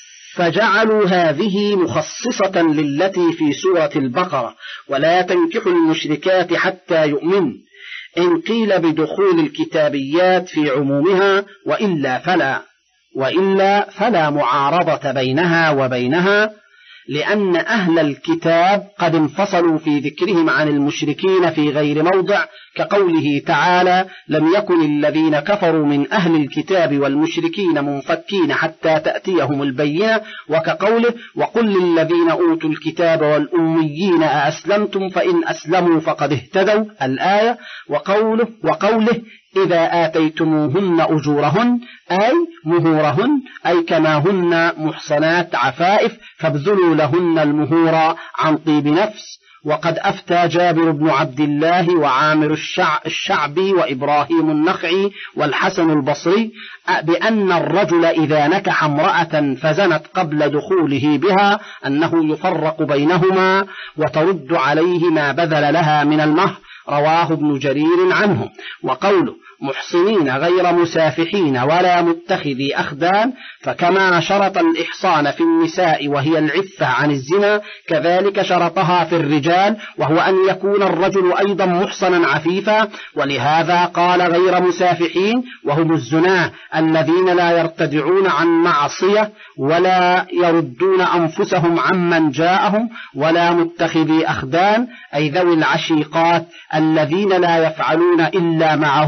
فجعلوا هذه مخصصة للتي في سورة البقرة ولا تنكحوا المشركات حتى يؤمن، إن قيل بدخول الكتابيات في عمومها، وإلا فلا وإلا فلا معارضة بينها وبينها، لأن أهل الكتاب قد انفصلوا في ذكرهم عن المشركين في غير موضع، كقوله تعالى لم يكن الذين كفروا من أهل الكتاب والمشركين منفكين حتى تأتيهم البينة، وكقوله وقل للذين أوتوا الكتاب والأميين أأسلمتم فإن أسلموا فقد اهتدوا الآية. وقوله, وقوله إذا آتيتموهن أجورهن أي مهورهن، أي كما هن محصنات عفائف فابذلوا لهن المهور عن طيب نفس. وقد أفتى جابر بن عبد الله وعامر الشعبي وإبراهيم النخعي والحسن البصري بأن الرجل إذا نكح امرأة فزنت قبل دخوله بها أنه يفرق بينهما وترد عليه ما بذل لها من المهر، رواه ابن جرير عنه. وقوله محصنين غير مسافحين ولا متخذي أخدان، فكما شرط الإحصان في النساء وهي العفة عن الزنا كذلك شرطها في الرجال، وهو أن يكون الرجل أيضا محصنا عفيفا، ولهذا قال غير مسافحين وهم الزناه الذين لا يرتدعون عن معصية ولا يردون أنفسهم عمن جاءهم، ولا متخذي أخدان أي ذوي العشيقات الذين لا يفعلون إلا معهن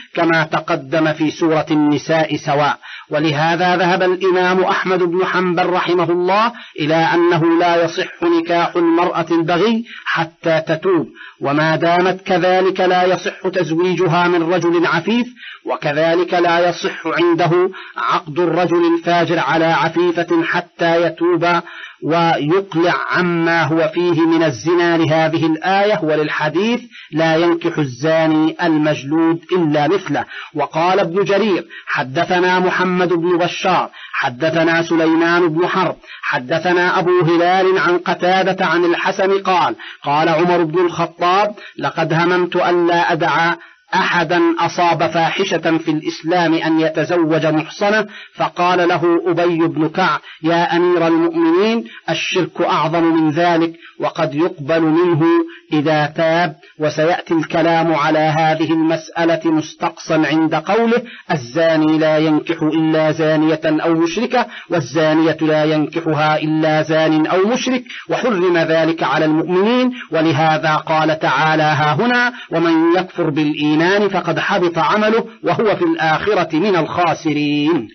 كما تقدم في سورة النساء سواء. ولهذا ذهب الإمام أحمد بن حنبل رحمه الله إلى أنه لا يصح نكاح المرأة البغي حتى تتوب، وما دامت كذلك لا يصح تزويجها من رجل عفيف، وكذلك لا يصح عنده عقد الرجل الفاجر على عفيفة حتى يتوب ويقلع عما هو فيه من الزنا لهذه الآية وللحديث لا ينكح الزاني المجلود إلا مثله. وقال ابن جرير حدثنا محمد بن بشار حدثنا سليمان بن حرب حدثنا أبو هلال عن قتادة عن الحسن قال قال عمر بن الخطاب لقد هممت ألا أدع أحدا أصاب فاحشة في الإسلام أن يتزوج محصنة، فقال له أبي بن كعب يا أمير المؤمنين الشرك أعظم من ذلك وقد يقبل منه إذا تاب. وسيأتي الكلام على هذه المسألة مستقصا عند قوله الزاني لا ينكح إلا زانية أو مشركة والزانية لا ينكحها إلا زان أو مشرك، وحرم ذلك على المؤمنين. ولهذا قال تعالى ها هنا ومن يكفر بالإيمان فقد حبط عمله وهو في الآخرة من الخاسرين.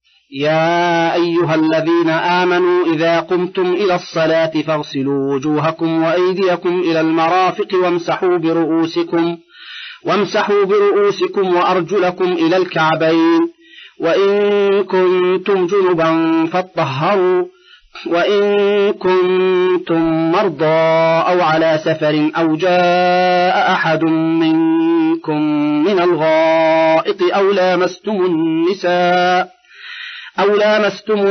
يا أيها الذين آمنوا إذا قمتم إلى الصلاة فاغسلوا وجوهكم وأيديكم إلى المرافق وامسحوا برؤوسكم وامسحوا برؤوسكم وأرجلكم إلى الكعبين، وإن كنتم جنبا فاطهروا، وإن كنتم مرضى أو على سفر أو جاء أحد منكم من الغائط أو لامستم النساء أو لامستم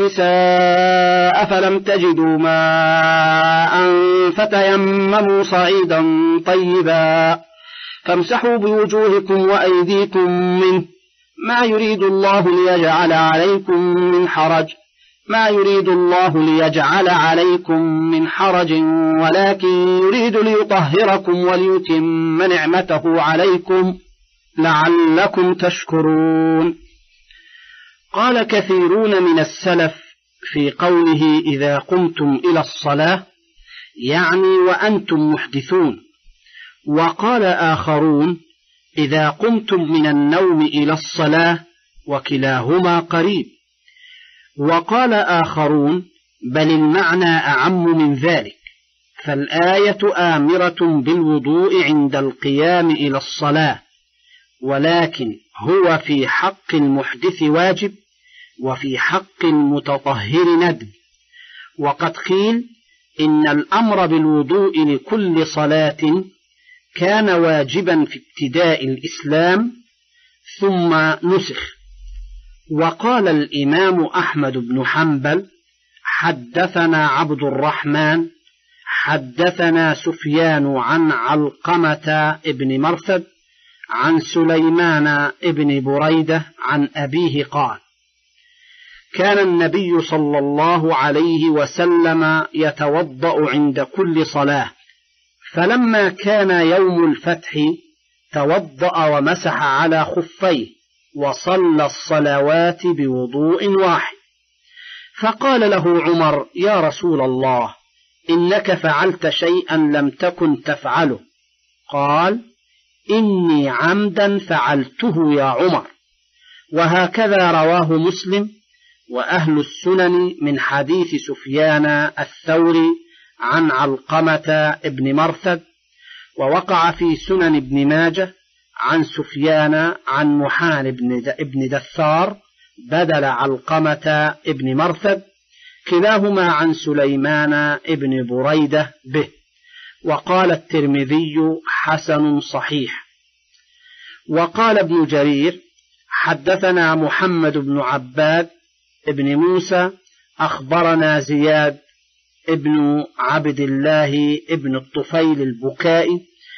النساء فلم تجدوا ماء فتيمموا صعيدا طيبا فامسحوا بوجوهكم وأيديكم منه ما يريد الله ليجعل عليكم من حرج ما يريد الله ليجعل عليكم من حرج ولكن يريد ليطهركم وليتم نعمته عليكم لعلكم تشكرون. قال كثيرون من السلف في قوله إذا قمتم إلى الصلاة يعني وأنتم محدثون، وقال آخرون إذا قمتم من النوم إلى الصلاة، وكلاهما قريب. وقال آخرون بل المعنى أعم من ذلك، فالآية آمرة بالوضوء عند القيام إلى الصلاة، ولكن هو في حق المحدث واجب وفي حق المتطهر ندب. وقد قيل إن الأمر بالوضوء لكل صلاة كان واجبا في ابتداء الإسلام ثم نسخ. وقال الإمام أحمد بن حنبل حدثنا عبد الرحمن حدثنا سفيان عن علقمة ابن مرثد عن سليمان ابن بريدة عن أبيه قال كان النبي صلى الله عليه وسلم يتوضأ عند كل صلاة، فلما كان يوم الفتح توضأ ومسح على خفيه وصلى الصلوات بوضوء واحد. فقال له عمر يا رسول الله إنك فعلت شيئا لم تكن تفعله. قال إني عمدا فعلته يا عمر. وهكذا رواه مسلم وأهل السنن من حديث سفيان الثوري عن علقمة ابن مرثد، ووقع في سنن ابن ماجه عن سفيان عن محان ابن دثار بدل علقمة ابن مرثد، كلاهما عن سليمان ابن بريدة به. وقال الترمذي حسن صحيح. وقال ابن جرير حدثنا محمد بن عباد ابن موسى أخبرنا زياد ابن عبد الله ابن الطفيل البكائي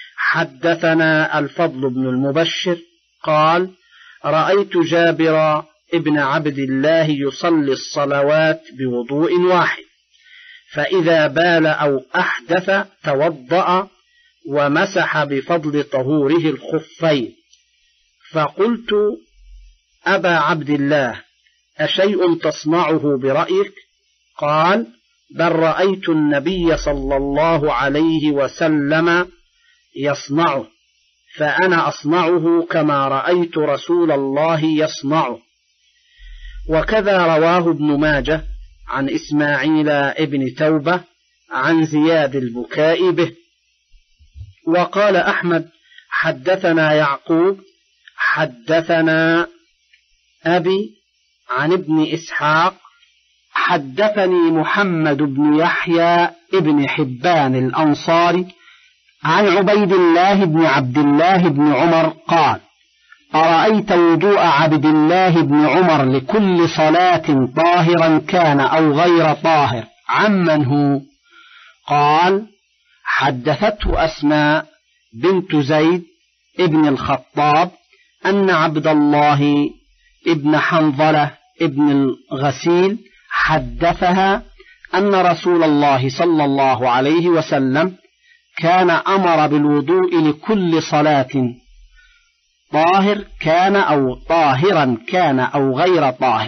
حدثنا الفضل بن المبشر قال رأيت جابر ابن عبد الله يصلي الصلوات بوضوء واحد، فإذا بال أو أحدث توضأ ومسح بفضل طهوره الخفين. فقلت أبا عبد الله أشيء تصنعه برأيك؟ قال بل رأيت النبي صلى الله عليه وسلم يصنعه، فأنا أصنعه كما رأيت رسول الله يصنعه. وكذا رواه ابن ماجه عن إسماعيل ابن توبة عن زياد البكاء به. وقال أحمد حدثنا يعقوب حدثنا أبي عن ابن إسحاق حدثني محمد بن يحيى ابن حبان الأنصاري عن عبيد الله بن عبد الله بن عمر قال: أرأيت وضوء عبد الله بن عمر لكل صلاة طاهرا كان أو غير طاهر عمن هو؟ قال: حدثته أسماء بنت زيد ابن الخطاب أن عبد الله ابن حنظلة ابن الغسيل حدثها أن رسول الله صلى الله عليه وسلم كان أمر بالوضوء لكل صلاة طاهر كان أو طاهرا كان أو غير طاهر،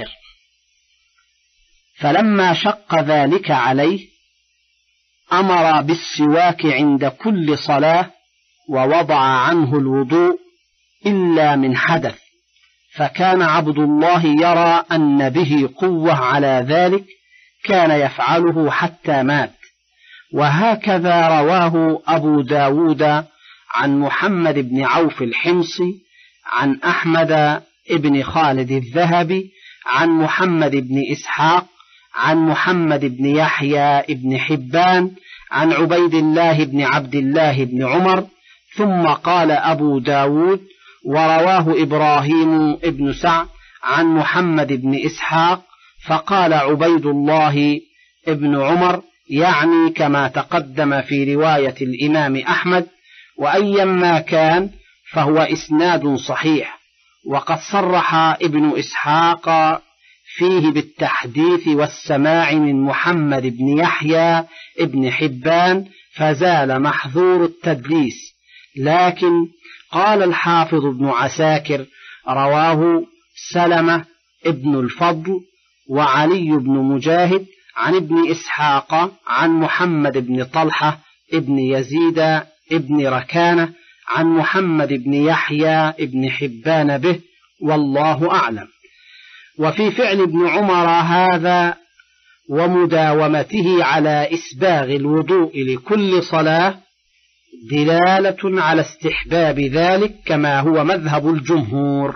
فلما شق ذلك عليه أمر بالسواك عند كل صلاة ووضع عنه الوضوء إلا من حدث، فكان عبد الله يرى أن به قوة على ذلك كان يفعله حتى مات. وهكذا رواه أبو داود عن محمد بن عوف الحمصي عن أحمد بن خالد الذهبي عن محمد بن إسحاق عن محمد بن يحيى بن حبان عن عبيد الله بن عبد الله بن عمر. ثم قال أبو داود: ورواه إبراهيم بن سعد عن محمد بن إسحاق، فقال عبيد الله بن عمر، يعني كما تقدم في رواية الإمام أحمد. وأيما كان فهو إسناد صحيح، وقد صرح ابن إسحاق فيه بالتحديث والسماع من محمد بن يحيى بن حبان، فزال محظور التدليس. لكن قال الحافظ ابن عساكر: رواه سلمة ابن الفضل وعلي بن مجاهد عن ابن إسحاق عن محمد بن طلحة ابن يزيد ابن ركانة عن محمد بن يحيى ابن حبان به، والله أعلم. وفي فعل ابن عمر هذا ومداومته على إسباغ الوضوء لكل صلاة دلالة على استحباب ذلك كما هو مذهب الجمهور.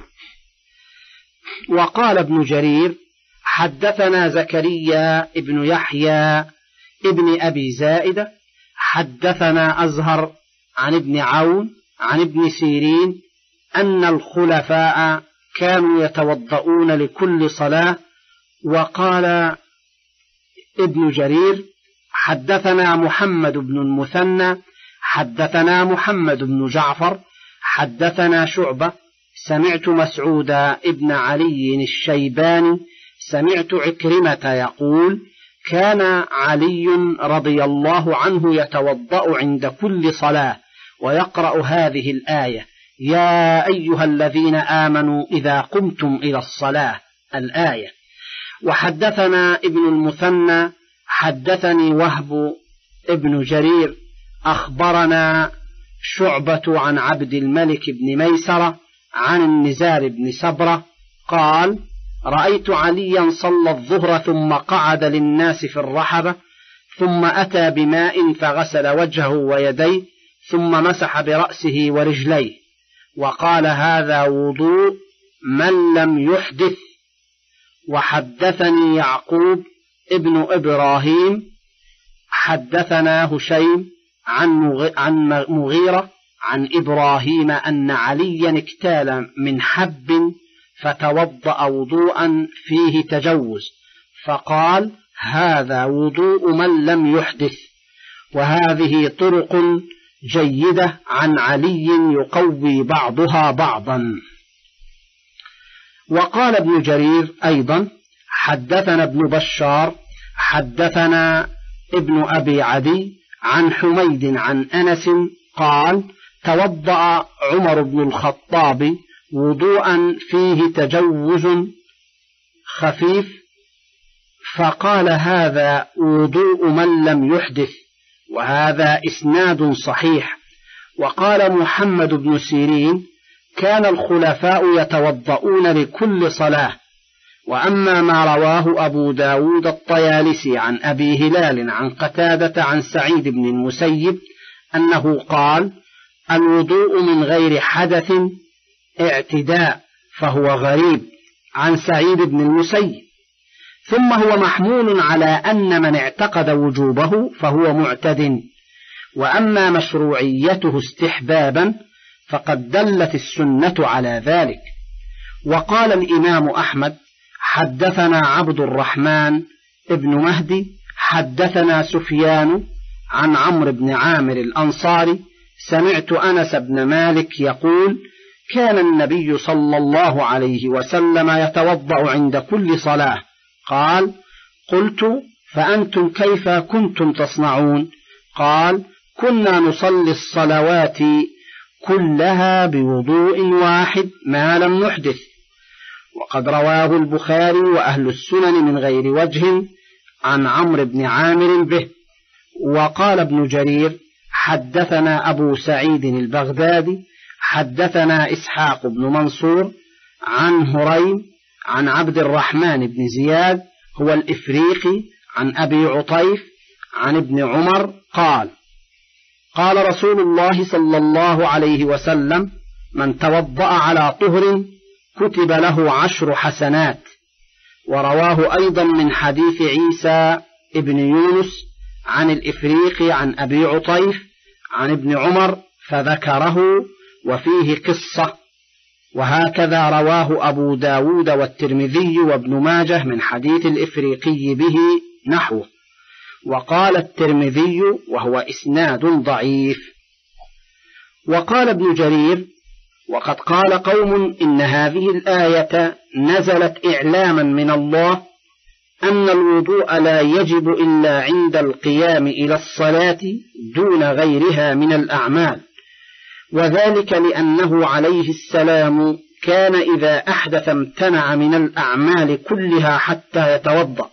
وقال ابن جرير: حدثنا زكريا ابن يحيى ابن أبي زائدة حدثنا أزهر عن ابن عون عن ابن سيرين أن الخلفاء كانوا يتوضؤون لكل صلاة. وقال ابن جرير: حدثنا محمد بن المثنى حدثنا محمد بن جعفر حدثنا شعبة سمعت مسعود ابن علي الشيباني سمعت عكرمة يقول: كان علي رضي الله عنه يتوضأ عند كل صلاة ويقرأ هذه الآية: يا أيها الذين آمنوا إذا قمتم إلى الصلاة، الآية. وحدثنا ابن المثنى حدثني وهب ابن جرير أخبرنا شعبة عن عبد الملك بن ميسرة عن النزار بن سبرة قال: رأيت عليا صلى الظهر ثم قعد للناس في الرحبة، ثم أتى بماء فغسل وجهه ويديه ثم مسح برأسه ورجليه، وقال: هذا وضوء من لم يحدث. وحدثني يعقوب ابن إبراهيم حدثنا هشيم عن مغيرة عن إبراهيم أن عليا اكتال من حب فتوضأ وضوءا فيه تجوز، فقال: هذا وضوء من لم يحدث. وهذه طرق جيدة عن علي يقوي بعضها بعضا. وقال ابن جرير أيضا: حدثنا ابن بشار حدثنا ابن أبي عدي عن حميد عن أنس قال: توضأ عمر بن الخطاب وضوءا فيه تجوز خفيف، فقال: هذا وضوء من لم يحدث. وهذا إسناد صحيح. وقال محمد بن سيرين: كان الخلفاء يتوضؤون لكل صلاة. وأما ما رواه أبو داود الطيالسي عن أبي هلال عن قتادة عن سعيد بن المسيب أنه قال: الوضوء من غير حدث اعتداء، فهو غريب عن سعيد بن المسيب. ثم هو محمول على أن من اعتقد وجوبه فهو معتد. وأما مشروعيته استحبابا فقد دلت السنة على ذلك. وقال الإمام أحمد: حدثنا عبد الرحمن ابن مهدي حدثنا سفيان عن عمرو بن عامر الأنصاري: سمعت أنس بن مالك يقول: كان النبي صلى الله عليه وسلم يتوضأ عند كل صلاة. قال: قلت: فأنتم كيف كنتم تصنعون؟ قال: كنا نصلي الصلوات كلها بوضوء واحد ما لم نحدث. وقد رواه البخاري وأهل السنن من غير وجه عن عمرو بن عامر به. وقال ابن جرير: حدثنا أبو سعيد البغدادي حدثنا إسحاق بن منصور عن هريم عن عبد الرحمن بن زياد هو الإفريقي عن أبي عطيف عن ابن عمر قال: قال رسول الله صلى الله عليه وسلم: من توضأ على طهر كتب له عشر حسنات. ورواه أيضا من حديث عيسى ابن يونس عن الإفريقي عن أبي عطيف عن ابن عمر فذكره وفيه قصة. وهكذا رواه أبو داود والترمذي وابن ماجه من حديث الإفريقي به نحوه. وقال الترمذي وهو إسناد ضعيف. وقال ابن جرير: وقد قال قوم إن هذه الآية نزلت إعلاما من الله أن الوضوء لا يجب إلا عند القيام إلى الصلاة دون غيرها من الأعمال، وذلك لأنه عليه السلام كان إذا أحدث امتنع من الأعمال كلها حتى يتوضأ.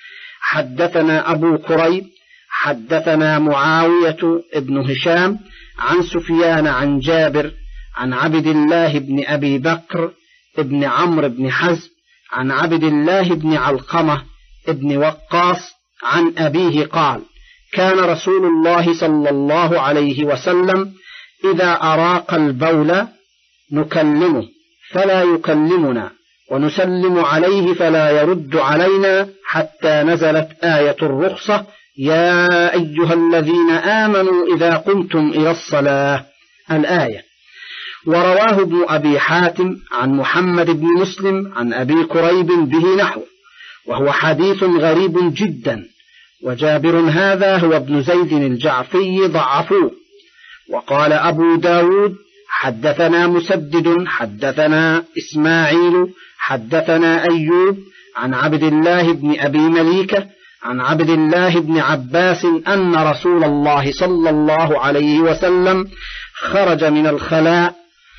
حدثنا أبو كريب حدثنا معاوية ابن هشام عن سفيان عن جابر عن عبد الله بن أبي بكر ابن عمرو بن حزم عن عبد الله بن علقمة ابن وقاص عن أبيه قال: كان رسول الله صلى الله عليه وسلم إذا أراق البول نكلمه فلا يكلمنا، ونسلم عليه فلا يرد علينا، حتى نزلت آية الرخصة: يا أيها الذين آمنوا إذا قمتم إلى الصلاة، الآية. ورواه ابن أبي حاتم عن محمد بن مسلم عن أبي كريب به نحو، وهو حديث غريب جدا. وجابر هذا هو ابن زيد الجعفي ضعفوه. وقال أبو داود: حدثنا مسدد حدثنا إسماعيل حدثنا أيوب عن عبد الله بن أبي مليكة عن عبد الله بن عباس أن رسول الله صلى الله عليه وسلم خرج من الخلاء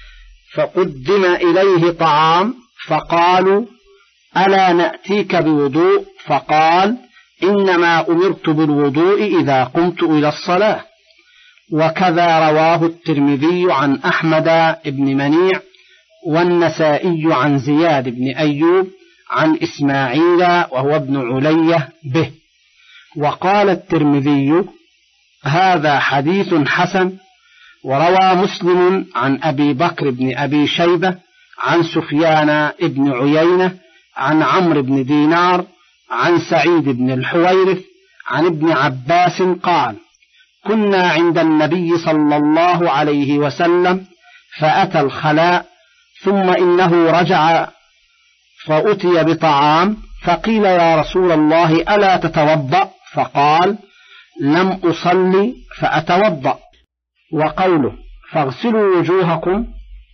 فقدم إليه طعام فقالوا: ألا نأتيك بوضوء؟ فقال: إنما أمرت بالوضوء إذا قمت إلى الصلاة. وكذا رواه الترمذي عن أحمد بن منيع والنسائي عن زياد بن أيوب عن إسماعيل وهو ابن علية به. وقال الترمذي: هذا حديث حسن. وروى مسلم عن أبي بكر بن أبي شيبة عن سفيان بن عيينة عن عمرو بن دينار عن سعيد بن الحويرث عن ابن عباس قال: كنا عند النبي صلى الله عليه وسلم فأتى الخلاء ثم إنه رجع فأتي بطعام فقيل: يا رسول الله ألا تتوضأ؟ فقال: لم أصلي فأتوضأ. وقوله: فاغسلوا وجوهكم،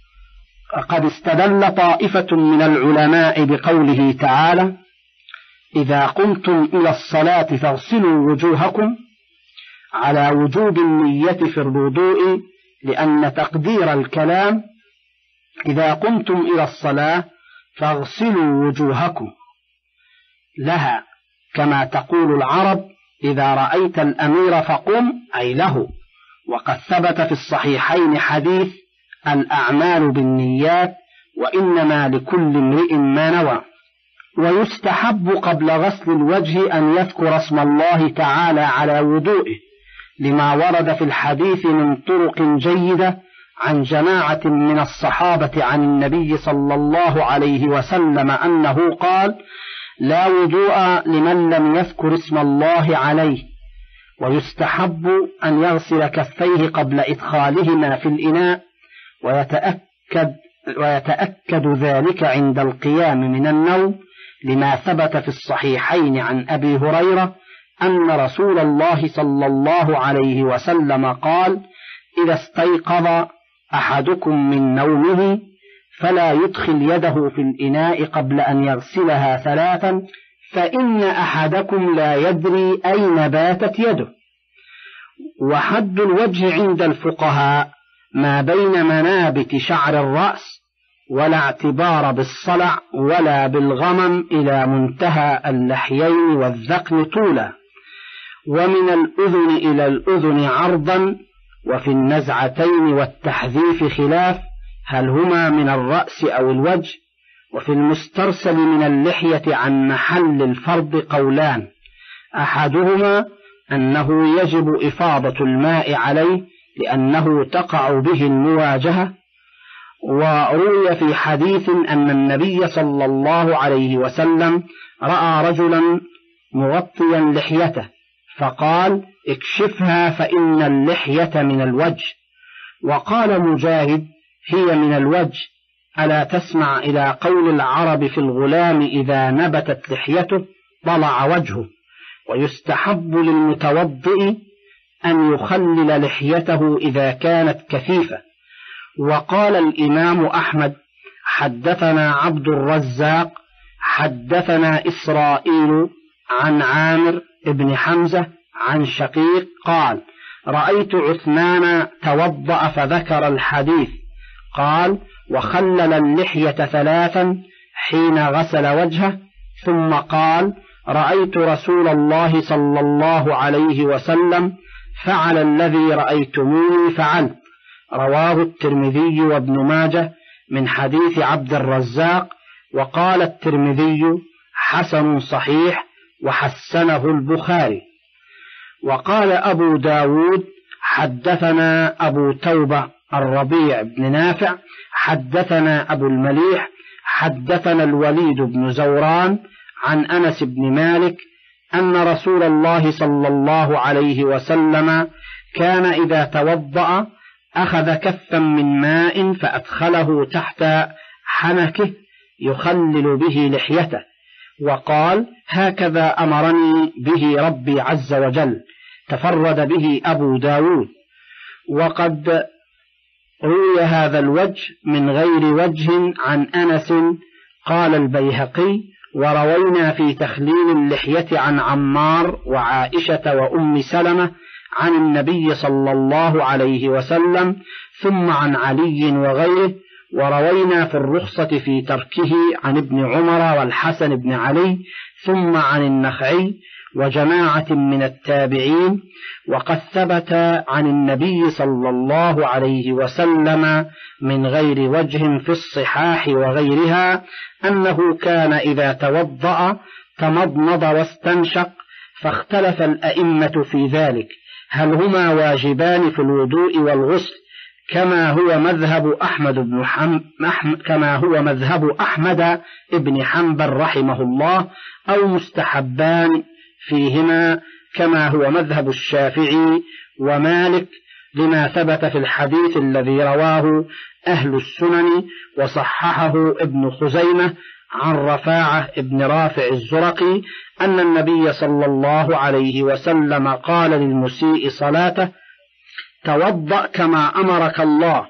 قد استدل طائفة من العلماء بقوله تعالى: إذا قمتم إلى الصلاة فاغسلوا وجوهكم، على وجوب النية في الوضوء، لأن تقدير الكلام: إذا قمتم إلى الصلاة فاغسلوا وجوهكم، لها، كما تقول العرب: إذا رأيت الأمير فقم، أي له. وقد ثبت في الصحيحين حديث الأعمال بالنيات وإنما لكل امرئ ما نوى. ويستحب قبل غسل الوجه أن يذكر اسم الله تعالى على وضوئه، لما ورد في الحديث من طرق جيدة عن جماعة من الصحابة عن النبي صلى الله عليه وسلم أنه قال: لا وضوء لمن لم يذكر اسم الله عليه. ويستحب أن يغسل كفيه قبل إدخالهما في الإناء، ويتأكد, ويتأكد ذلك عند القيام من النوم، لما ثبت في الصحيحين عن أبي هريرة أن رسول الله صلى الله عليه وسلم قال: إذا استيقظ أحدكم من نومه فلا يدخل يده في الإناء قبل أن يغسلها ثلاثا، فإن أحدكم لا يدري أين باتت يده. وحد الوجه عند الفقهاء ما بين منابت شعر الرأس، ولا اعتبار بالصلع ولا بالغمم، إلى منتهى اللحيين والذقن طولا، ومن الأذن إلى الأذن عرضا. وفي النزعتين والتحذيف خلاف، هل هما من الرأس أو الوجه. وفي المسترسل من اللحية عن محل الفرض قولان، أحدهما أنه يجب إفاضة الماء عليه لأنه تقع به المواجهة. وروي في حديث أن النبي صلى الله عليه وسلم رأى رجلا مغطيا لحيته فقال: اكشفها فإن اللحية من الوجه. وقال مجاهد: هي من الوجه، ألا تسمع إلى قول العرب في الغلام إذا نبتت لحيته طلع وجهه. ويستحب للمتوضئ أن يخلل لحيته إذا كانت كثيفة. وقال الإمام أحمد: حدثنا عبد الرزاق حدثنا إسرائيل عن عامر بن حمزة عن شقيق قال: رأيت عثمان توضأ فذكر الحديث، قال: وخلل اللحية ثلاثا حين غسل وجهه، ثم قال: رأيت رسول الله صلى الله عليه وسلم فعل الذي رأيتموني فعلت. رواه الترمذي وابن ماجه من حديث عبد الرزاق. وقال الترمذي: حسن صحيح، وحسنه البخاري. وقال أبو داود: حدثنا أبو توبة الربيع بن نافع حدثنا أبو المليح حدثنا الوليد بن زوران عن أنس بن مالك أن رسول الله صلى الله عليه وسلم كان إذا توضأ أخذ كفا من ماء فأدخله تحت حنكه يخلل به لحيته، وقال: هكذا أمرني به ربي عز وجل. تفرد به أبو داود. وقد روي هذا الوجه من غير وجه عن أنس. قال البيهقي: وروينا في تخليل اللحية عن عمار وعائشة وأم سلمة عن النبي صلى الله عليه وسلم، ثم عن علي وغيره. وروينا في الرخصة في تركه عن ابن عمر والحسن بن علي، ثم عن النخعي وجماعة من التابعين. وقد ثبت عن النبي صلى الله عليه وسلم من غير وجه في الصحاح وغيرها أنه كان إذا توضأ تمضمض واستنشق، فاختلف الأئمة في ذلك، هل هما واجبان في الوضوء والغسل كما هو مذهب أحمد بن حم... كما هو مذهب أحمد بن حنبل رحمه الله، أو مستحبان فيهما كما هو مذهب الشافعي ومالك، لما ثبت في الحديث الذي رواه أهل السنن وصححه ابن خزيمة عن رفاعة ابن رافع الزرقي أن النبي صلى الله عليه وسلم قال للمسيء صلاته: توضأ كما أمرك الله.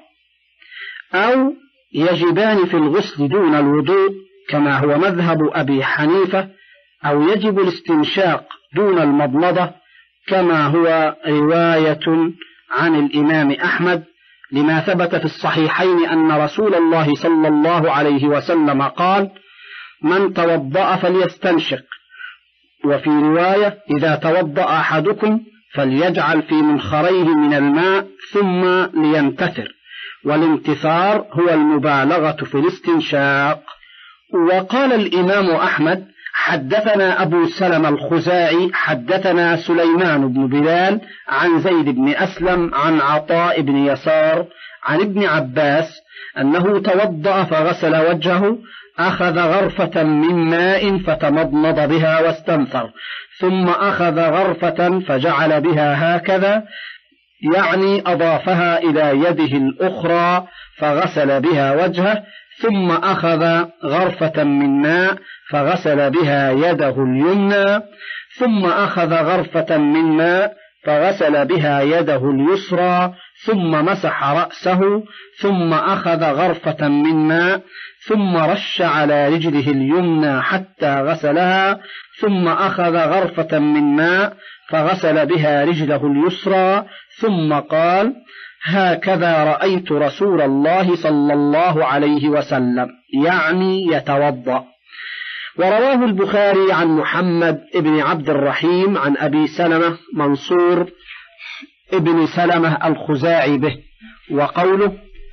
أو يجبان في الغسل دون الوضوء كما هو مذهب أبي حنيفة، أو يجب الاستنشاق دون المضمضة كما هو رواية عن الإمام أحمد، لما ثبت في الصحيحين أن رسول الله صلى الله عليه وسلم قال: من توضأ فليستنشق. وفي رواية: إذا توضأ أحدكم فليجعل في منخريه من الماء ثم لينتثر، والانتثار هو المبالغة في الاستنشاق. وقال الإمام أحمد: حدثنا أبو سلمة الخزاعي حدثنا سليمان بن بلال عن زيد بن أسلم عن عطاء بن يسار عن ابن عباس أنه توضأ فغسل وجهه، أخذ غرفة من ماء فتمضمض بها واستنثر، ثم أخذ غرفة فجعل بها هكذا، يعني أضافها إلى يده الأخرى فغسل بها وجهه، ثم أخذ غرفة من ماء فغسل بها يده اليمنى، ثم أخذ غرفة من ماء فغسل بها يده اليسرى، ثم مسح رأسه، ثم أخذ غرفة من ماء ثم رش على رجله اليمنى حتى غسلها، ثم أخذ غرفة من ماء فغسل بها رجله اليسرى، ثم قال: هكذا رأيت رسول الله صلى الله عليه وسلم، يعني يتوضأ. ورواه البخاري عن محمد بن عبد الرحيم عن أبي سلمة منصور ابن سلمة الخزاعي به، وقوله: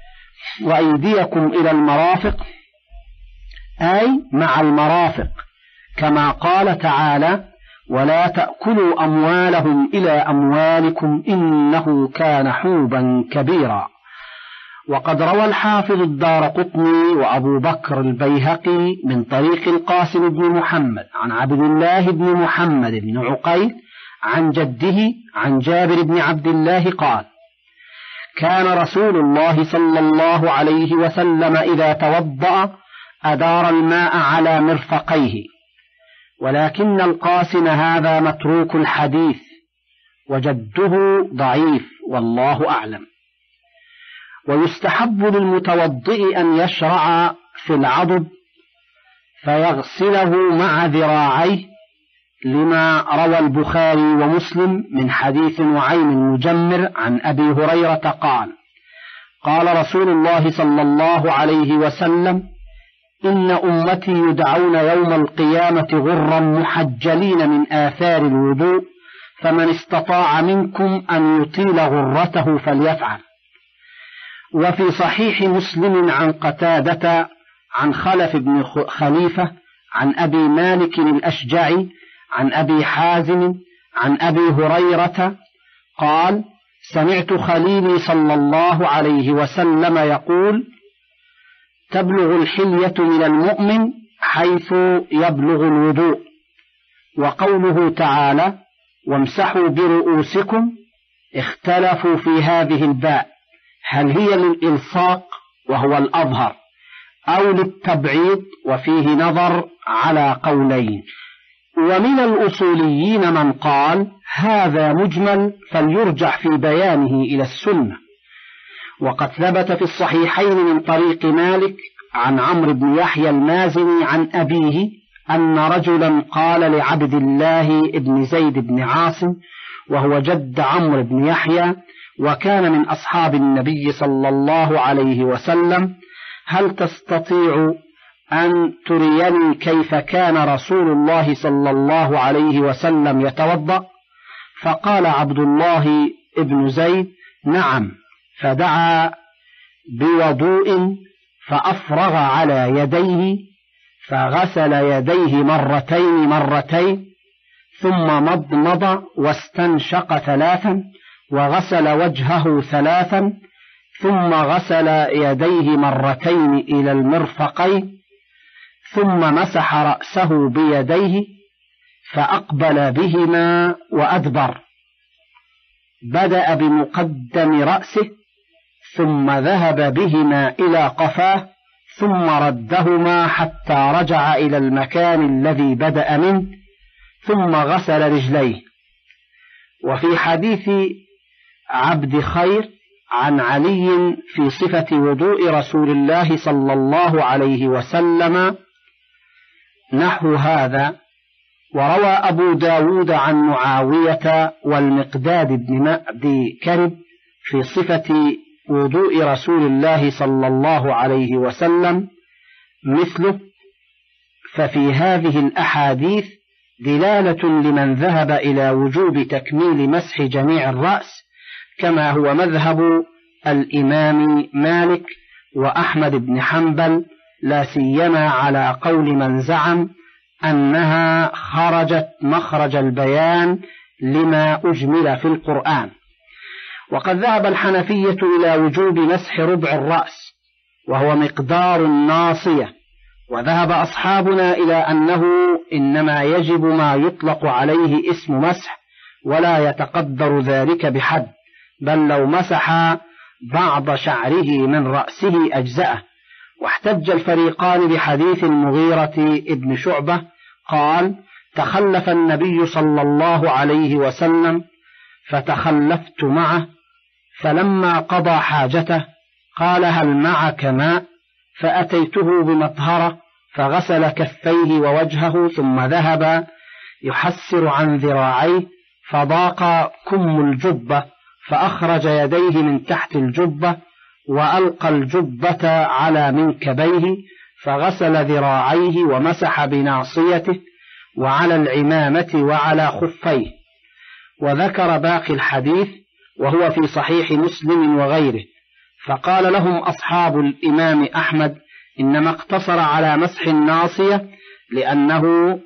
وأيديكم إلى المرافق، أي مع المرافق، كما قال تعالى: ولا تأكلوا أموالهم إلى أموالكم إنه كان حوبا كبيرا. وقد روى الحافظ الدارقطني وأبو بكر البيهقي من طريق القاسم بن محمد عن عبد الله بن محمد بن عقيل عن جده عن جابر بن عبد الله قال: كان رسول الله صلى الله عليه وسلم إذا توضأ أدار الماء على مرفقيه. ولكن القاسم هذا متروك الحديث، وجده ضعيف، والله أعلم. ويستحب للمتوضئ أن يشرع في العضد فيغسله مع ذراعيه، لما روى البخاري ومسلم من حديث نعيم المجمر عن أبي هريرة قال: قال رسول الله صلى الله عليه وسلم: إن أمتي يدعون يوم القيامة غرا محجلين من آثار الوضوء، فمن استطاع منكم أن يطيل غرته فليفعل. وفي صحيح مسلم عن قتادة عن خلف بن خليفة عن أبي مالك الأشجعي عن أبي حازم عن أبي هريرة قال: سمعت خليلي صلى الله عليه وسلم يقول: تبلغ الحلية من المؤمن حيث يبلغ الوضوء. وقوله تعالى: وامسحوا برؤوسكم، اختلفوا في هذه الباء، هل هي للإلصاق وهو الأظهر، أو للتبعيض، وفيه نظر على قولين. ومن الأصوليين من قال هذا مجمل فليرجع في بيانه إلى السنة. وقد ثبت في الصحيحين من طريق مالك عن عمرو بن يحيى المازني عن أبيه أن رجلا قال لعبد الله بن زيد بن عاصم، وهو جد عمرو بن يحيى وكان من أصحاب النبي صلى الله عليه وسلم: هل تستطيع أن تريني كيف كان رسول الله صلى الله عليه وسلم يتوضأ؟ فقال عبد الله بن زيد: نعم. فدعا بوضوء فأفرغ على يديه، فغسل يديه مرتين مرتين، ثم مضمض واستنشق ثلاثا، وغسل وجهه ثلاثا، ثم غسل يديه مرتين إلى المرفقين، ثم مسح رأسه بيديه فأقبل بهما وأدبر، بدأ بمقدم رأسه ثم ذهب بهما إلى قفاه، ثم ردهما حتى رجع إلى المكان الذي بدأ منه، ثم غسل رجليه. وفي حديث عبد خير عن علي في صفة وضوء رسول الله صلى الله عليه وسلم نحو هذا. وروى أبو داود عن معاوية والمقداد بن معدي كرب في صفة وضوء رسول الله صلى الله عليه وسلم مثله. ففي هذه الأحاديث دلالة لمن ذهب إلى وجوب تكميل مسح جميع الرأس، كما هو مذهب الإمام مالك وأحمد بن حنبل، لا سيما على قول من زعم أنها خرجت مخرج البيان لما أجمل في القرآن. وقد ذهب الحنفية إلى وجوب مسح ربع الرأس وهو مقدار الناصية، وذهب أصحابنا إلى أنه إنما يجب ما يطلق عليه اسم مسح ولا يتقدر ذلك بحد، بل لو مسح بعض شعره من رأسه أجزأه. واحتج الفريقان بحديث المغيرة ابن شعبة قال: تخلف النبي صلى الله عليه وسلم فتخلفت معه، فلما قضى حاجته قال: هل معك ماء؟ فأتيته بمطهرة فغسل كفيه ووجهه، ثم ذهب يحسر عن ذراعيه فضاق كم الجبة، فأخرج يديه من تحت الجبة وألقى الجبة على منكبيه، فغسل ذراعيه ومسح بناصيته وعلى العمامة وعلى خفيه. وذكر باقي الحديث وهو في صحيح مسلم وغيره. فقال لهم أصحاب الإمام أحمد: إنما اقتصر على مسح الناصية لأنه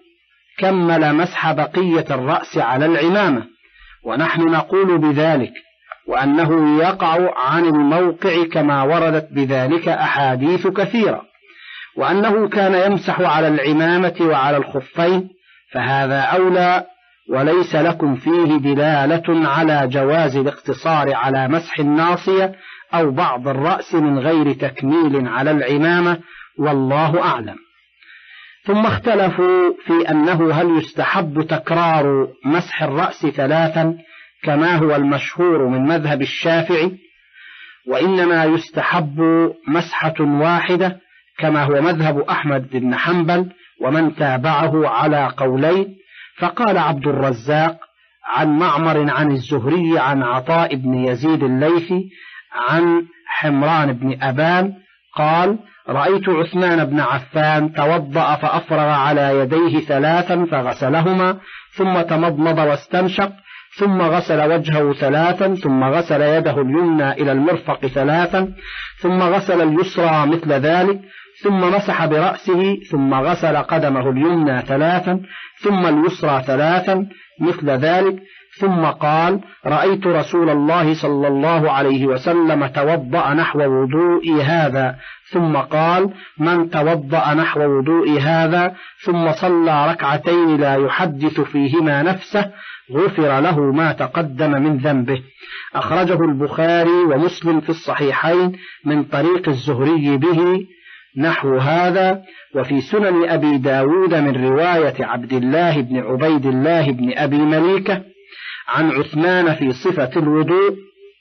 كمل مسح بقية الرأس على العمامة، ونحن نقول بذلك، وأنه يقع عن الموقع كما وردت بذلك أحاديث كثيرة، وأنه كان يمسح على العمامة وعلى الخفين، فهذا أولى، وليس لكم فيه دلالة على جواز الاقتصار على مسح الناصية أو بعض الرأس من غير تكميل على العمامة، والله أعلم. ثم اختلفوا في أنه هل يستحب تكرار مسح الرأس ثلاثا كما هو المشهور من مذهب الشافعي، وإنما يستحب مسحة واحدة كما هو مذهب أحمد بن حنبل ومن تابعه على قولين. فقال عبد الرزاق عن معمر عن الزهري عن عطاء بن يزيد الليثي عن حمران بن أبان قال: رأيت عثمان بن عفان توضأ فأفرغ على يديه ثلاثا فغسلهما، ثم تمضمض واستنشق، ثم غسل وجهه ثلاثا، ثم غسل يده اليمنى إلى المرفق ثلاثا، ثم غسل اليسرى مثل ذلك، ثم مسح برأسه، ثم غسل قدمه اليمنى ثلاثا، ثم اليسرى ثلاثا مثل ذلك، ثم قال: رأيت رسول الله صلى الله عليه وسلم توضأ نحو وضوء هذا، ثم قال: من توضأ نحو وضوء هذا ثم صلى ركعتين لا يحدث فيهما نفسه غفر له ما تقدم من ذنبه. أخرجه البخاري ومسلم في الصحيحين من طريق الزهري به نحو هذا. وفي سنن أبي داود من رواية عبد الله بن عبيد الله بن أبي مليكة عن عثمان في صفة الوضوء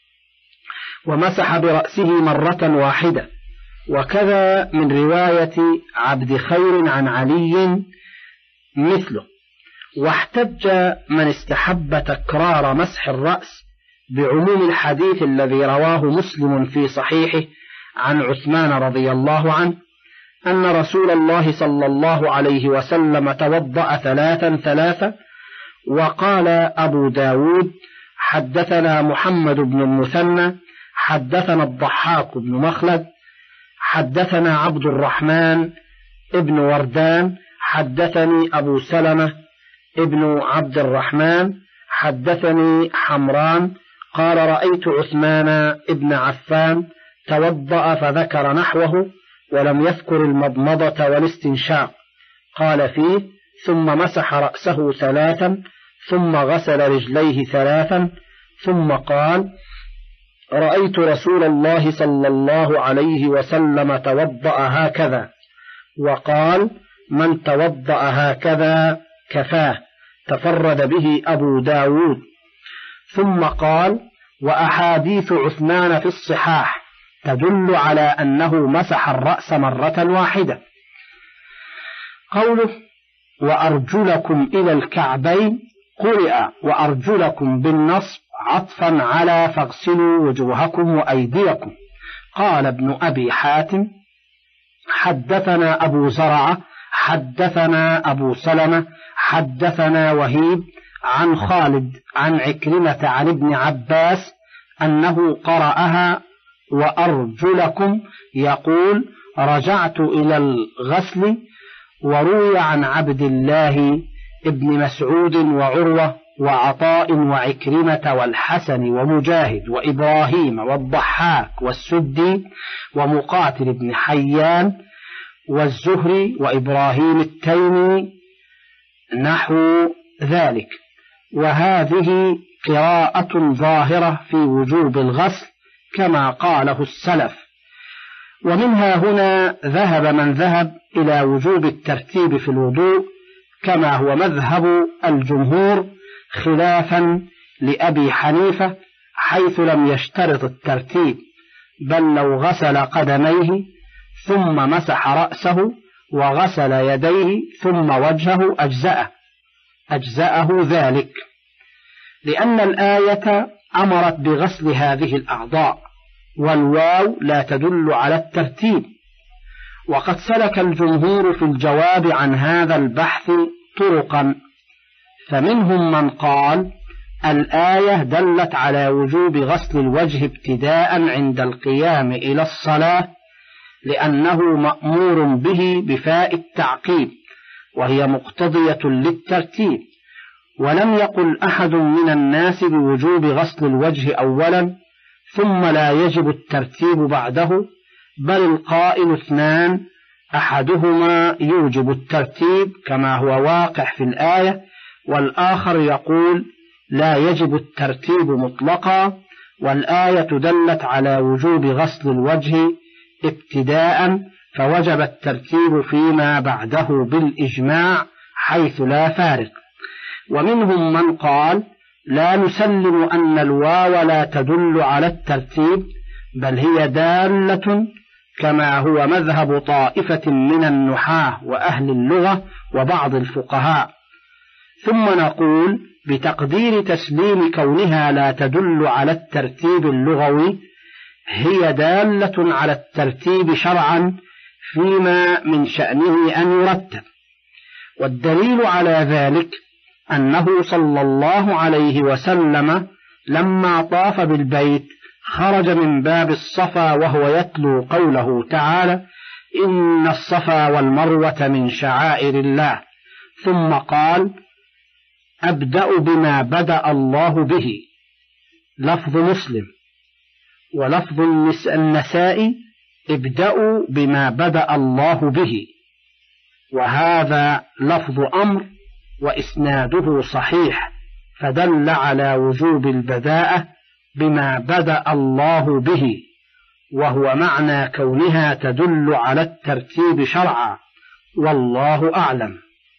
ومسح برأسه مرة واحدة، وكذا من رواية عبد خير عن علي مثله. واحتج من استحب تكرار مسح الرأس بعموم الحديث الذي رواه مسلم في صحيحه عن عثمان رضي الله عنه أن رسول الله صلى الله عليه وسلم توضأ ثلاثا ثلاثا. وقال أبو داود: حدثنا محمد بن المثنى حدثنا الضحاك بن مخلد حدثنا عبد الرحمن ابن وردان حدثني أبو سلمة ابن عبد الرحمن حدثني حمران قال: رأيت عثمان ابن عفان توضأ فذكر نحوه ولم يذكر المضمضة والاستنشاق. قال فيه: ثم مسح رأسه ثلاثا، ثم غسل رجليه ثلاثا، ثم قال: رأيت رسول الله صلى الله عليه وسلم توضأ هكذا. وقال: من توضأ هكذا كفاه. تفرد به أبو داود. ثم قال: وأحاديث عثمان في الصحاح تدل على أنه مسح الرأس مرة واحدة. قوله: وأرجلكم إلى الكعبين قرئ وأرجلكم بالنصب عطفا على فاغسلوا وجوهكم وأيديكم. قال ابن أبي حاتم: حدثنا أبو زرعة حدثنا أبو سلمة حدثنا وهيب عن خالد عن عكرمة عن ابن عباس أنه قرأها وأرجلكم يقول رجعت إلى الغسل. وروي عن عبد الله ابن مسعود وعروة وعطاء وعكرمة والحسن ومجاهد وإبراهيم والضحاك والسدي ومقاتل بن حيان والزهري وإبراهيم التيمي نحو ذلك. وهذه قراءة ظاهرة في وجوب الغسل كما قاله السلف. ومنها هنا ذهب من ذهب إلى وجوب الترتيب في الوضوء كما هو مذهب الجمهور، خلافا لأبي حنيفة حيث لم يشترط الترتيب، بل لو غسل قدميه ثم مسح رأسه وغسل يديه ثم وجهه أجزأه أجزأه ذلك، لأن الآية أمرت بغسل هذه الأعضاء، والواو لا تدل على الترتيب. وقد سلك الجمهور في الجواب عن هذا البحث طرقا، فمنهم من قال الآية دلت على وجوب غسل الوجه ابتداء عند القيام إلى الصلاة، لأنه مأمور به بفاء التعقيب وهي مقتضية للترتيب. ولم يقل أحد من الناس بوجوب غسل الوجه أولا ثم لا يجب الترتيب بعده، بل القائل اثنان، أحدهما يوجب الترتيب كما هو واقع في الآية، والآخر يقول لا يجب الترتيب مطلقا، والآية دلت على وجوب غسل الوجه ابتداء فوجب الترتيب فيما بعده بالإجماع حيث لا فارق. ومنهم من قال لا نسلم أن الواو لا تدل على الترتيب، بل هي دالة كما هو مذهب طائفة من النحاة وأهل اللغة وبعض الفقهاء. ثم نقول بتقدير تسليم كونها لا تدل على الترتيب اللغوي، هي دالة على الترتيب شرعا فيما من شأنه أن يرتب. والدليل على ذلك أنه صلى الله عليه وسلم لما طاف بالبيت خرج من باب الصفا وهو يتلو قوله تعالى إن الصفا والمروة من شعائر الله، ثم قال أبدأ بما بدأ الله به، لفظ مسلم. ولفظ النسائي ابدأوا بما بدأ الله به، وهذا لفظ أمر وإسناده صحيح، فدل على وجوب البداءة بما بدأ الله به، وهو معنى كونها تدل على الترتيب شرعا، والله أعلم.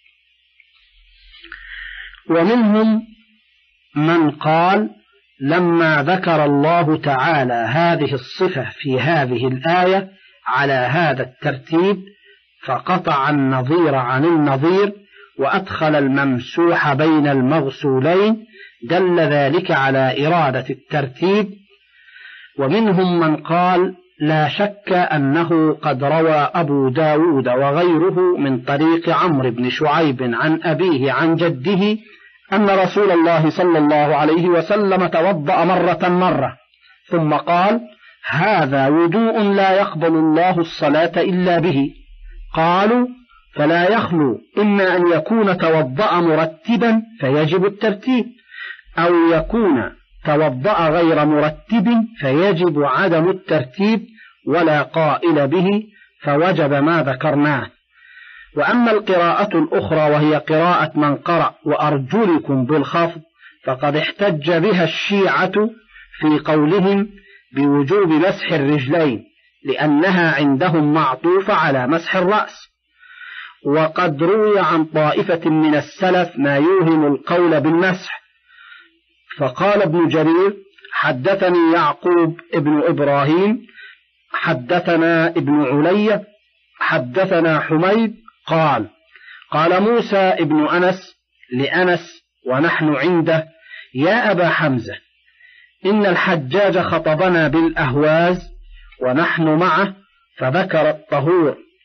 ومنهم من قال لما ذكر الله تعالى هذه الصفة في هذه الآية على هذا الترتيب فقطع النظير عن النظير وأدخل الممسوح بين المغسولين، دل ذلك على إرادة الترتيب. ومنهم من قال لا شك أنه قد روى أبو داود وغيره من طريق عمرو بن شعيب عن أبيه عن جده أن رسول الله صلى الله عليه وسلم توضأ مرة مرة ثم قال هذا وضوء لا يقبل الله الصلاة إلا به. قالوا فلا يخلو إما أن يكون توضأ مرتبا فيجب الترتيب، أو يكون توضأ غير مرتب فيجب عدم الترتيب ولا قائل به فوجب ما ذكرناه. وأما القراءة الأخرى وهي قراءة من قرأ وأرجلكم بالخفض فقد احتج بها الشيعة في قولهم بوجوب مسح الرجلين، لأنها عندهم معطوفة على مسح الرأس. وقد روي عن طائفة من السلف ما يوهم القول بالمسح، فقال ابن جرير حدثني يعقوب ابن إبراهيم حدثنا ابن علي حدثنا حميد قال قال موسى ابن أنس لأنس ونحن عنده يا أبا حمزة إن الحجاج خطبنا بالأهواز ونحن معه فذكر الطهور،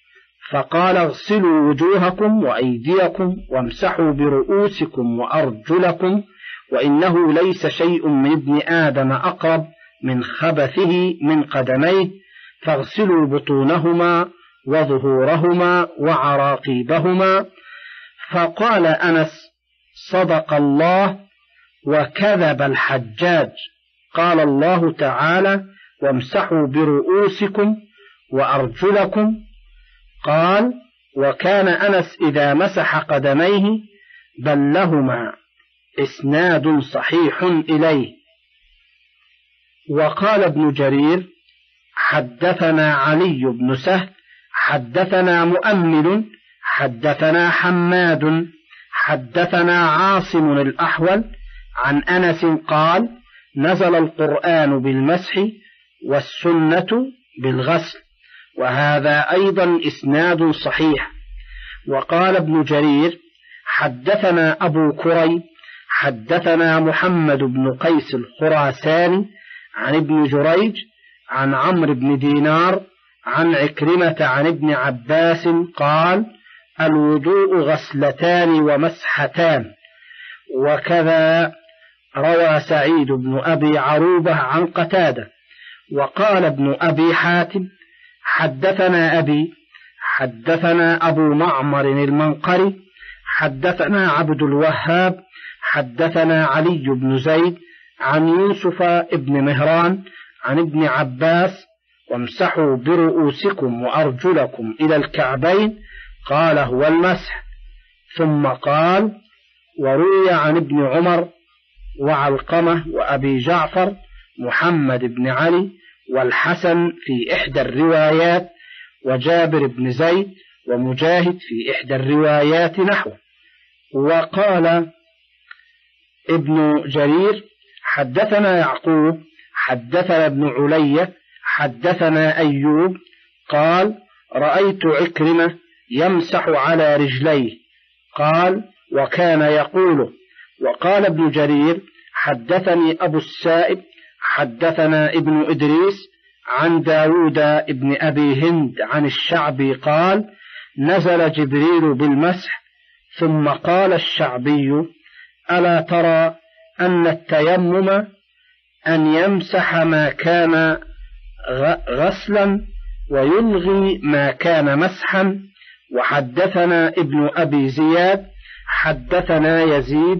فقال اغسلوا وجوهكم وأيديكم وامسحوا برؤوسكم وأرجلكم وإنه ليس شيء من ابن آدم أقرب من خبثه من قدميه، فاغسلوا بطونهما وظهورهما وعراقيبهما. فقال أنس صدق الله وكذب الحجاج. قال الله تعالى وامسحوا برؤوسكم وأرجلكم. قال وكان أنس إذا مسح قدميه بلهما. إسناد صحيح إليه. وقال ابن جرير حدثنا علي بن سهل حدثنا مؤمل حدثنا حماد حدثنا عاصم الأحول عن أنس قال نزل القرآن بالمسح والسنة بالغسل، وهذا أيضا إسناد صحيح. وقال ابن جرير حدثنا أبو كريب حدثنا محمد بن قيس الخراساني عن ابن جريج عن عمرو بن دينار عن عكرمة عن ابن عباس قال الوضوء غسلتان ومسحتان. وكذا روى سعيد بن أبي عروبة عن قتادة. وقال ابن أبي حاتم حدثنا أبي حدثنا أبو معمر المنقري حدثنا عبد الوهاب حدثنا علي بن زيد عن يوسف ابن مهران عن ابن عباس وامسحوا برؤوسكم وأرجلكم إلى الكعبين، قال هو المسح. ثم قال وروي عن ابن عمر وعلقمة وأبي جعفر محمد بن علي والحسن في إحدى الروايات وجابر بن زيد ومجاهد في إحدى الروايات نحو. وقال ابن جرير حدثنا يعقوب حدثنا ابن علية حدثنا أيوب قال رأيت عكرمة يمسح على رجليه، قال وكان يقول. وقال ابن جرير حدثني أبو السائب حدثنا ابن إدريس عن داود ابن أبي هند عن الشعبي قال نزل جبريل بالمسح. ثم قال الشعبي ألا ترى أن التيمم أن يمسح ما كان غسلا ويلغي ما كان مسحا. وحدثنا ابن أبي زياد حدثنا يزيد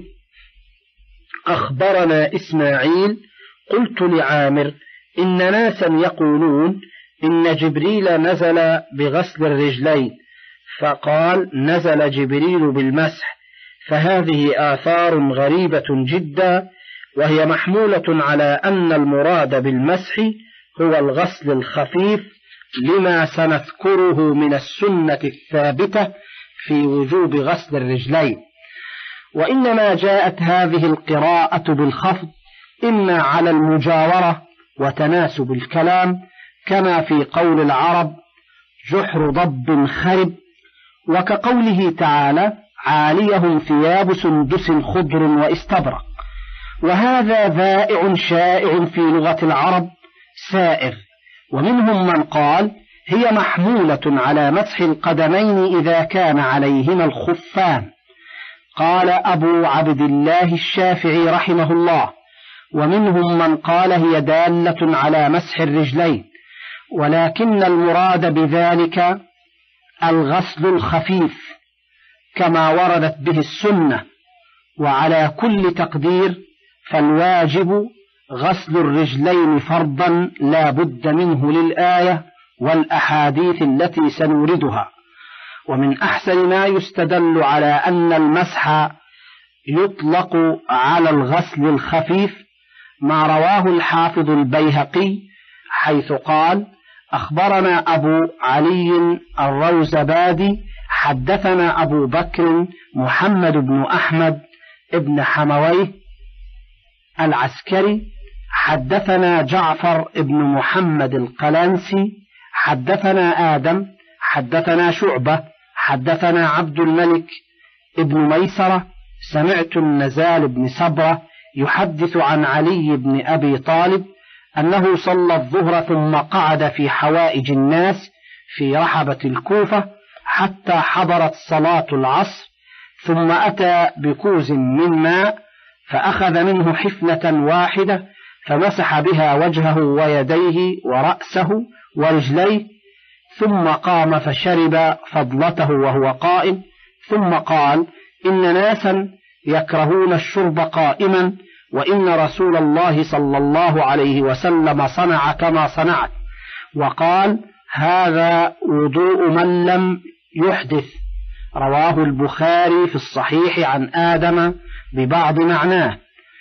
أخبرنا إسماعيل قلت لعامر إن ناسا يقولون إن جبريل نزل بغسل الرجلين، فقال نزل جبريل بالمسح، فهذه آثار غريبة جدا، وهي محمولة على أن المراد بالمسح هو الغسل الخفيف لما سنذكره من السنة الثابتة في وجوب غسل الرجلين. وإنما جاءت هذه القراءة بالخفض إما على المجاورة وتناسب الكلام، كما في قول العرب جحر ضب خرب، وكقوله تعالى عاليهم ثياب سندس خضر واستبرق، وهذا ذائع شائع في لغة العرب سائر. ومنهم من قال هي محمولة على مسح القدمين إذا كان عليهما الخفان. قال أبو عبد الله الشافعي رحمه الله ومنهم من قال هي دالة على مسح الرجلين، ولكن المراد بذلك الغسل الخفيف كما وردت به السنة، وعلى كل تقدير فالواجب غسل الرجلين فرضا لا بد منه للآية والأحاديث التي سنوردها. ومن أحسن ما يستدل على أن المسح يطلق على الغسل الخفيف ما رواه الحافظ البيهقي حيث قال أخبرنا أبو علي الروزبادي حدثنا أبو بكر محمد بن أحمد ابن حمويه العسكري حدثنا جعفر ابن محمد القلنسي حدثنا آدم حدثنا شعبة حدثنا عبد الملك ابن ميسرة سمعت النزال بن صبرة يحدث عن علي بن أبي طالب أنه صلى الظهر ثم قعد في حوائج الناس في رحبة الكوفة، حتى حضرت صلاة العصر، ثم أتى بكوز من ماء فأخذ منه حفنة واحدة فمسح بها وجهه ويديه ورأسه ورجليه، ثم قام فشرب فضلته وهو قائم، ثم قال: إن ناسا يكرهون الشرب قائما، وإن رسول الله صلى الله عليه وسلم صنع كما صنعت. وقال: هذا وضوء من لم يحدث. رواه البخاري في الصحيح عن آدم ببعض معناه.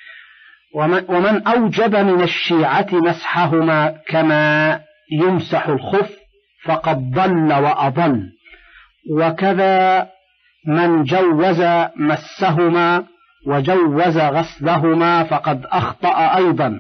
ومن أوجب من الشيعة مسحهما كما يمسح الخف فقد ضل وأضل، وكذا من جوز مسهما وجوز غسلهما فقد أخطأ أيضا.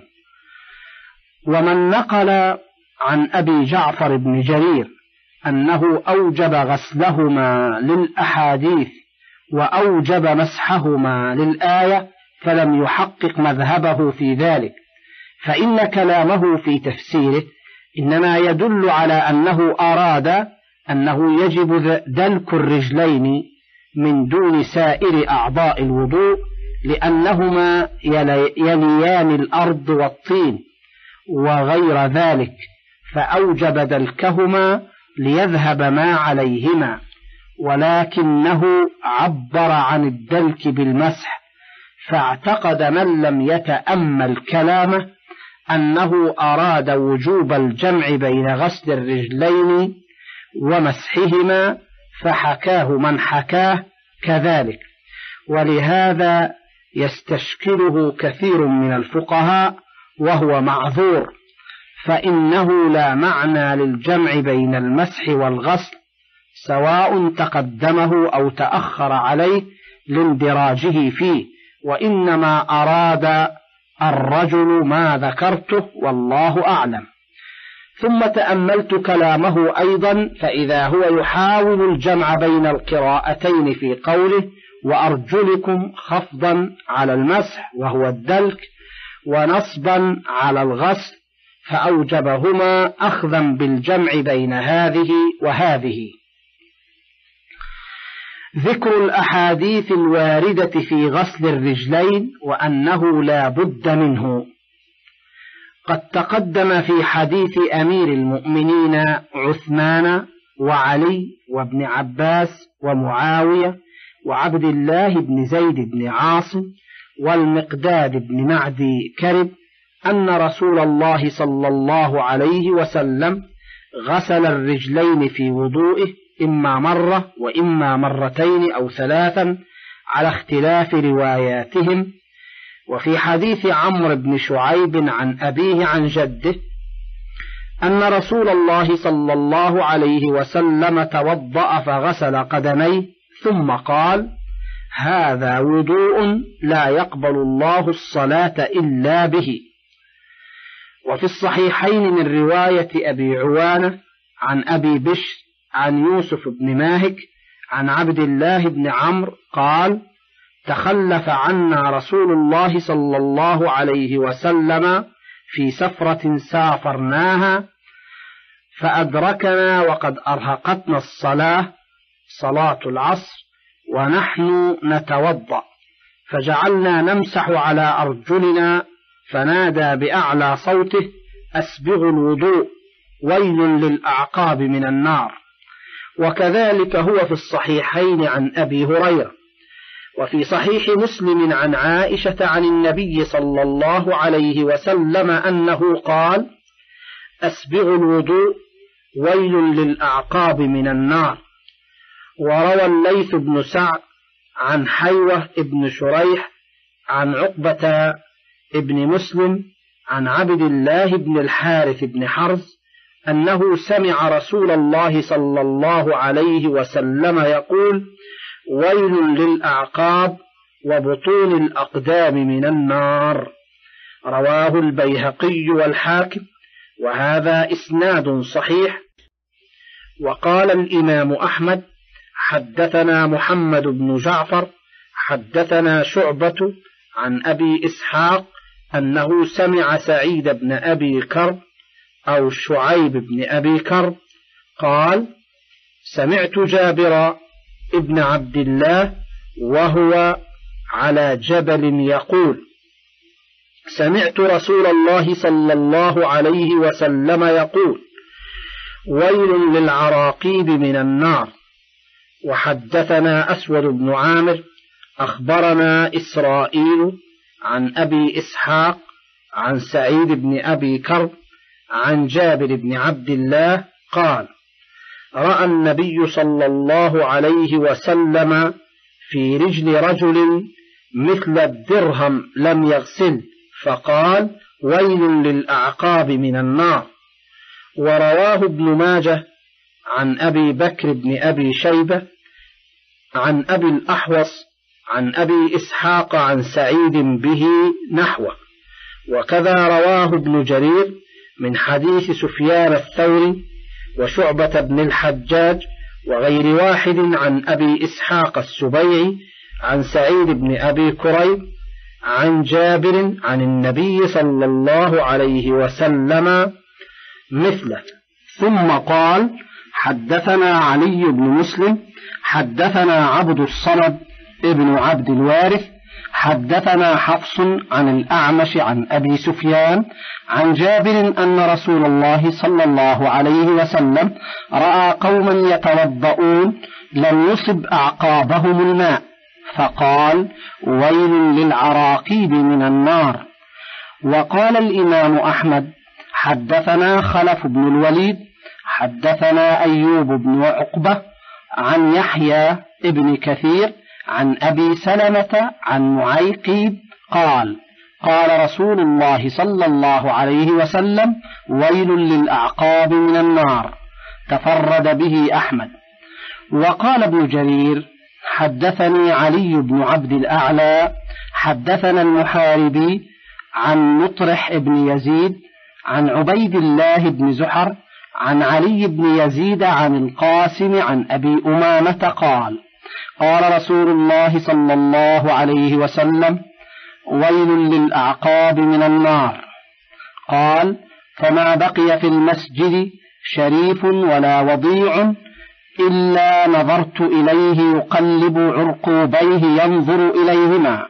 ومن نقل عن أبي جعفر بن جرير أنه أوجب غسلهما للأحاديث وأوجب مسحهما للآية فلم يحقق مذهبه في ذلك، فإن كلامه في تفسيره إنما يدل على أنه أراد أنه يجب دلك الرجلين من دون سائر أعضاء الوضوء، لأنهما يليان الأرض والطين وغير ذلك، فأوجب دلكهما ليذهب ما عليهما، ولكنه عبر عن الدلك بالمسح، فاعتقد من لم يتأمل كلامه أنه أراد وجوب الجمع بين غسل الرجلين ومسحهما، فحكاه من حكاه كذلك، ولهذا يستشكله كثير من الفقهاء وهو معذور، فإنه لا معنى للجمع بين المسح والغسل سواء تقدمه أو تأخر عليه لاندراجه فيه، وإنما أراد الرجل ما ذكرته والله أعلم. ثم تأملت كلامه أيضا فإذا هو يحاول الجمع بين القراءتين في قوله: وأرجلكم خفضا على المسح وهو الدلك ونصبا على الغسل، فأوجبهما أخذا بالجمع بين هذه وهذه. ذكر الأحاديث الواردة في غسل الرجلين وأنه لا بد منه. قد تقدم في حديث أمير المؤمنين عثمان وعلي وابن عباس ومعاوية وعبد الله بن زيد بن عاصم والمقداد بن معدي كرب أن رسول الله صلى الله عليه وسلم غسل الرجلين في وضوئه إما مرة وإما مرتين أو ثلاثا على اختلاف رواياتهم. وفي حديث عمرو بن شعيب عن أبيه عن جده أن رسول الله صلى الله عليه وسلم توضأ فغسل قدميه ثم قال: هذا وضوء لا يقبل الله الصلاة إلا به. وفي الصحيحين من رواية أبي عوانة عن أبي بشر عن يوسف بن ماهك عن عبد الله بن عمرو قال: تخلف عنا رسول الله صلى الله عليه وسلم في سفرة سافرناها فأدركنا وقد أرهقتنا الصلاة صلاة العصر ونحن نتوضأ، فجعلنا نمسح على أرجلنا، فنادى بأعلى صوته: أسبغوا الوضوء، ويل للأعقاب من النار. وكذلك هو في الصحيحين عن أبي هريرة. وفي صحيح مسلم عن عائشة عن النبي صلى الله عليه وسلم أنه قال: أسبغوا الوضوء، ويل للأعقاب من النار. وروى الليث بن سعد عن حيوة بن شريح عن عقبة ابن مسلم عن عبد الله بن الحارث بن حرز أنه سمع رسول الله صلى الله عليه وسلم يقول: ويل للأعقاب وبطون الأقدام من النار. رواه البيهقي والحاكم، وهذا إسناد صحيح. وقال الإمام أحمد: حدثنا محمد بن جعفر حدثنا شعبة عن أبي إسحاق أنه سمع سعيد بن أبي كرب أو شعيب بن أبي كرب قال: سمعت جابر ابن عبد الله وهو على جبل يقول: سمعت رسول الله صلى الله عليه وسلم يقول: ويل للعراقيب من النار. وحدثنا أسود بن عامر أخبرنا إسرائيل عن أبي إسحاق عن سعيد بن أبي كرب عن جابر بن عبد الله قال: رأى النبي صلى الله عليه وسلم في رجل رجل مثل الدرهم لم يغسل، فقال: ويل للأعقاب من النار. ورواه ابن ماجه عن أبي بكر بن أبي شيبة عن أبي الأحوص عن أبي إسحاق عن سعيد به نحوه. وكذا رواه ابن جرير من حديث سفيان الثوري وشعبة بن الحجاج وغير واحد عن أبي إسحاق السبيعي عن سعيد بن أبي كريب عن جابر عن النبي صلى الله عليه وسلم مثله. ثم قال: حدثنا علي بن مسلم حدثنا عبد الصمد ابن عبد الوارث حدثنا حفص عن الأعمش عن أبي سفيان عن جابر أن رسول الله صلى الله عليه وسلم رأى قوما يتوضؤون لم يصب أعقابهم الماء، فقال: ويل للعراقيب من النار. وقال الإمام أحمد: حدثنا خلف بن الوليد حدثنا أيوب بن عقبة عن يحيى ابن كثير عن أبي سلمة عن معيقيب قال: قال رسول الله صلى الله عليه وسلم: ويل للأعقاب من النار. تفرد به أحمد. وقال ابن جرير: حدثني علي بن عبد الأعلى حدثنا المحاربي عن مطرح ابن يزيد عن عبيد الله بن زحر عن علي بن يزيد عن القاسم عن أبي أمامة قال: قال رسول الله صلى الله عليه وسلم: ويل للأعقاب من النار. قال: فما بقي في المسجد شريف ولا وضيع إلا نظرت إليه يقلب عرقوبيه ينظر إليهما.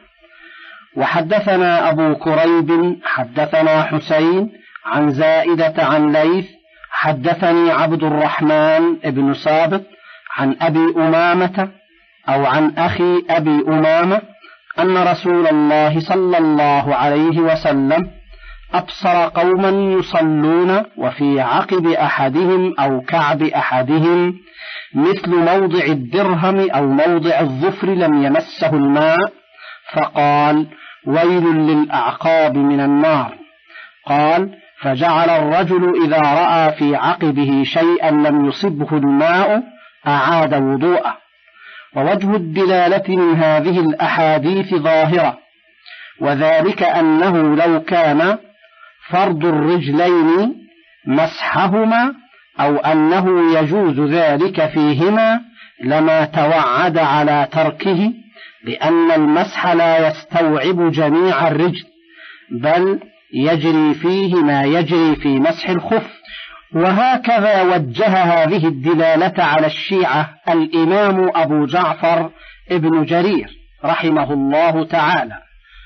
وحدثنا أبو كريب حدثنا حسين عن زائدة عن ليث حدثني عبد الرحمن بن سابق عن أبي أمامة أو عن أخي أبي أمامة أن رسول الله صلى الله عليه وسلم أبصر قوما يصلون وفي عقب أحدهم أو كعب أحدهم مثل موضع الدرهم أو موضع الظفر لم يمسه الماء، فقال: ويل للأعقاب من النار. قال: فجعل الرجل إذا رأى في عقبه شيئا لم يصبه الماء أعاد وضوءه. ووجه الدلالة من هذه الأحاديث ظاهرة، وذلك أنه لو كان فرض الرجلين مسحهما أو أنه يجوز ذلك فيهما لما توعد على تركه، لأن المسح لا يستوعب جميع الرجل، بل يجري فيه ما يجري في مسح الخف. وهكذا وجه هذه الدلالة على الشيعة الإمام أبو جعفر ابن جرير رحمه الله تعالى.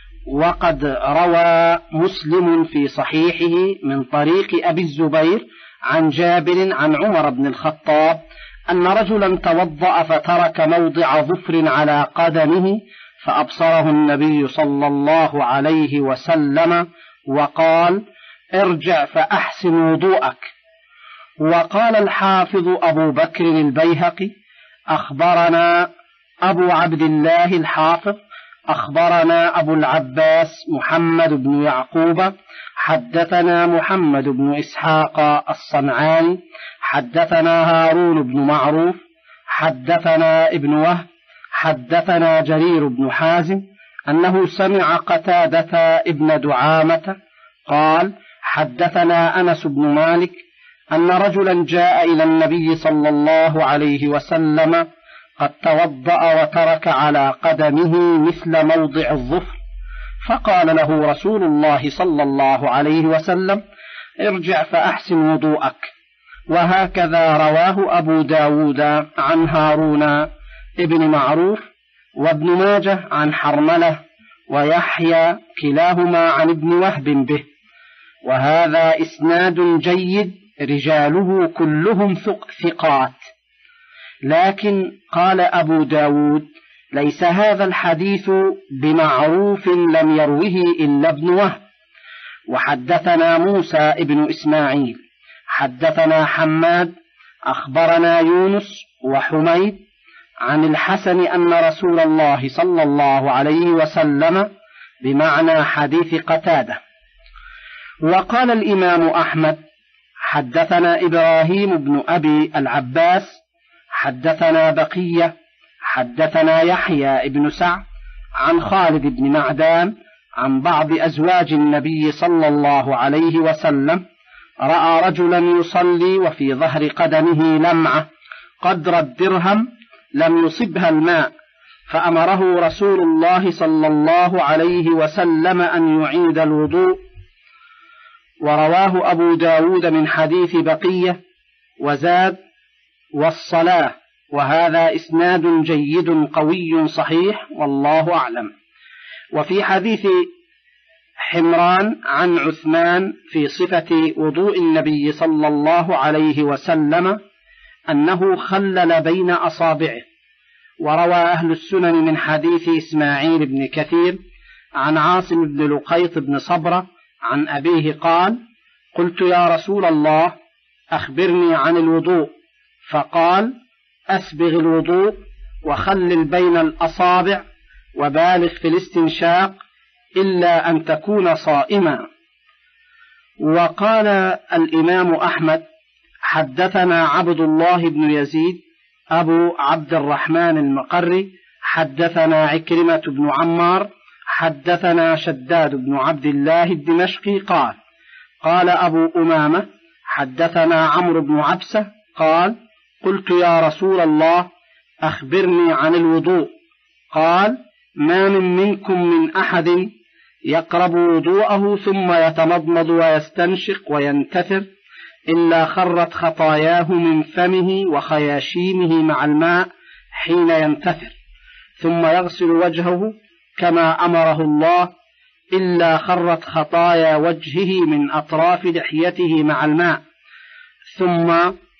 وقد روى مسلم في صحيحه من طريق أبي الزبير عن جابر عن عمر بن الخطاب أن رجلا توضأ فترك موضع ظفر على قدمه فأبصره النبي صلى الله عليه وسلم وقال: ارجع فأحسن وضوءك. وقال الحافظ أبو بكر البيهقي: أخبرنا أبو عبد الله الحافظ أخبرنا أبو العباس محمد بن يعقوب حدثنا محمد بن إسحاق الصنعاني حدثنا هارون بن معروف حدثنا ابن وهب حدثنا جرير بن حازم أنه سمع قتادة ابن دعامة قال: حدثنا أنس بن مالك أن رجلا جاء إلى النبي صلى الله عليه وسلم قد توضأ وترك على قدمه مثل موضع الظفر، فقال له رسول الله صلى الله عليه وسلم: ارجع فأحسن وضوءك. وهكذا رواه أبو داود عن هارون ابن معروف وابن ماجه عن حرملة ويحيى كلاهما عن ابن وهب به، وهذا إسناد جيد رجاله كلهم ثقات. لكن قال أبو داود ليس هذا الحديث بمعروف لم يروه إلا ابن وهب. وحدثنا موسى ابن إسماعيل حدثنا حماد أخبرنا يونس وحميد عن الحسن أن رسول الله صلى الله عليه وسلم بمعنى حديث قتادة. وقال الإمام أحمد حدثنا إبراهيم بن أبي العباس حدثنا بقية حدثنا يحيى بن سعد عن خالد بن معدان عن بعض أزواج النبي صلى الله عليه وسلم رأى رجلا يصلي وفي ظهر قدمه لمعة قدر الدرهم لم يصبها الماء، فأمره رسول الله صلى الله عليه وسلم أن يعيد الوضوء. ورواه أبو داود من حديث بقية وزاد والصلاة، وهذا إسناد جيد قوي صحيح والله أعلم. وفي حديث حمران عن عثمان في صفة وضوء النبي صلى الله عليه وسلم أنه خلل بين أصابعه. وروى أهل السنن من حديث إسماعيل بن كثير عن عاصم بن لقيط بن صبرة عن أبيه قال: قلت يا رسول الله أخبرني عن الوضوء، فقال: أسبغ الوضوء وخلل بين الأصابع وبالغ في الاستنشاق إلا أن تكون صائما. وقال الإمام أحمد حدثنا عبد الله بن يزيد أبو عبد الرحمن المقري حدثنا عكرمة بن عمار حدثنا شداد بن عبد الله الدمشقي قال: قال أبو أمامة حدثنا عمرو بن عبسة قال: قلت يا رسول الله أخبرني عن الوضوء. قال: ما من منكم من أحد يقرب وضوءه ثم يتمضمض ويستنشق وينتثر إلا خرت خطاياه من فمه وخياشيمه مع الماء حين ينتثر، ثم يغسل وجهه كما أمره الله إلا خرت خطايا وجهه من أطراف لحيته مع الماء، ثم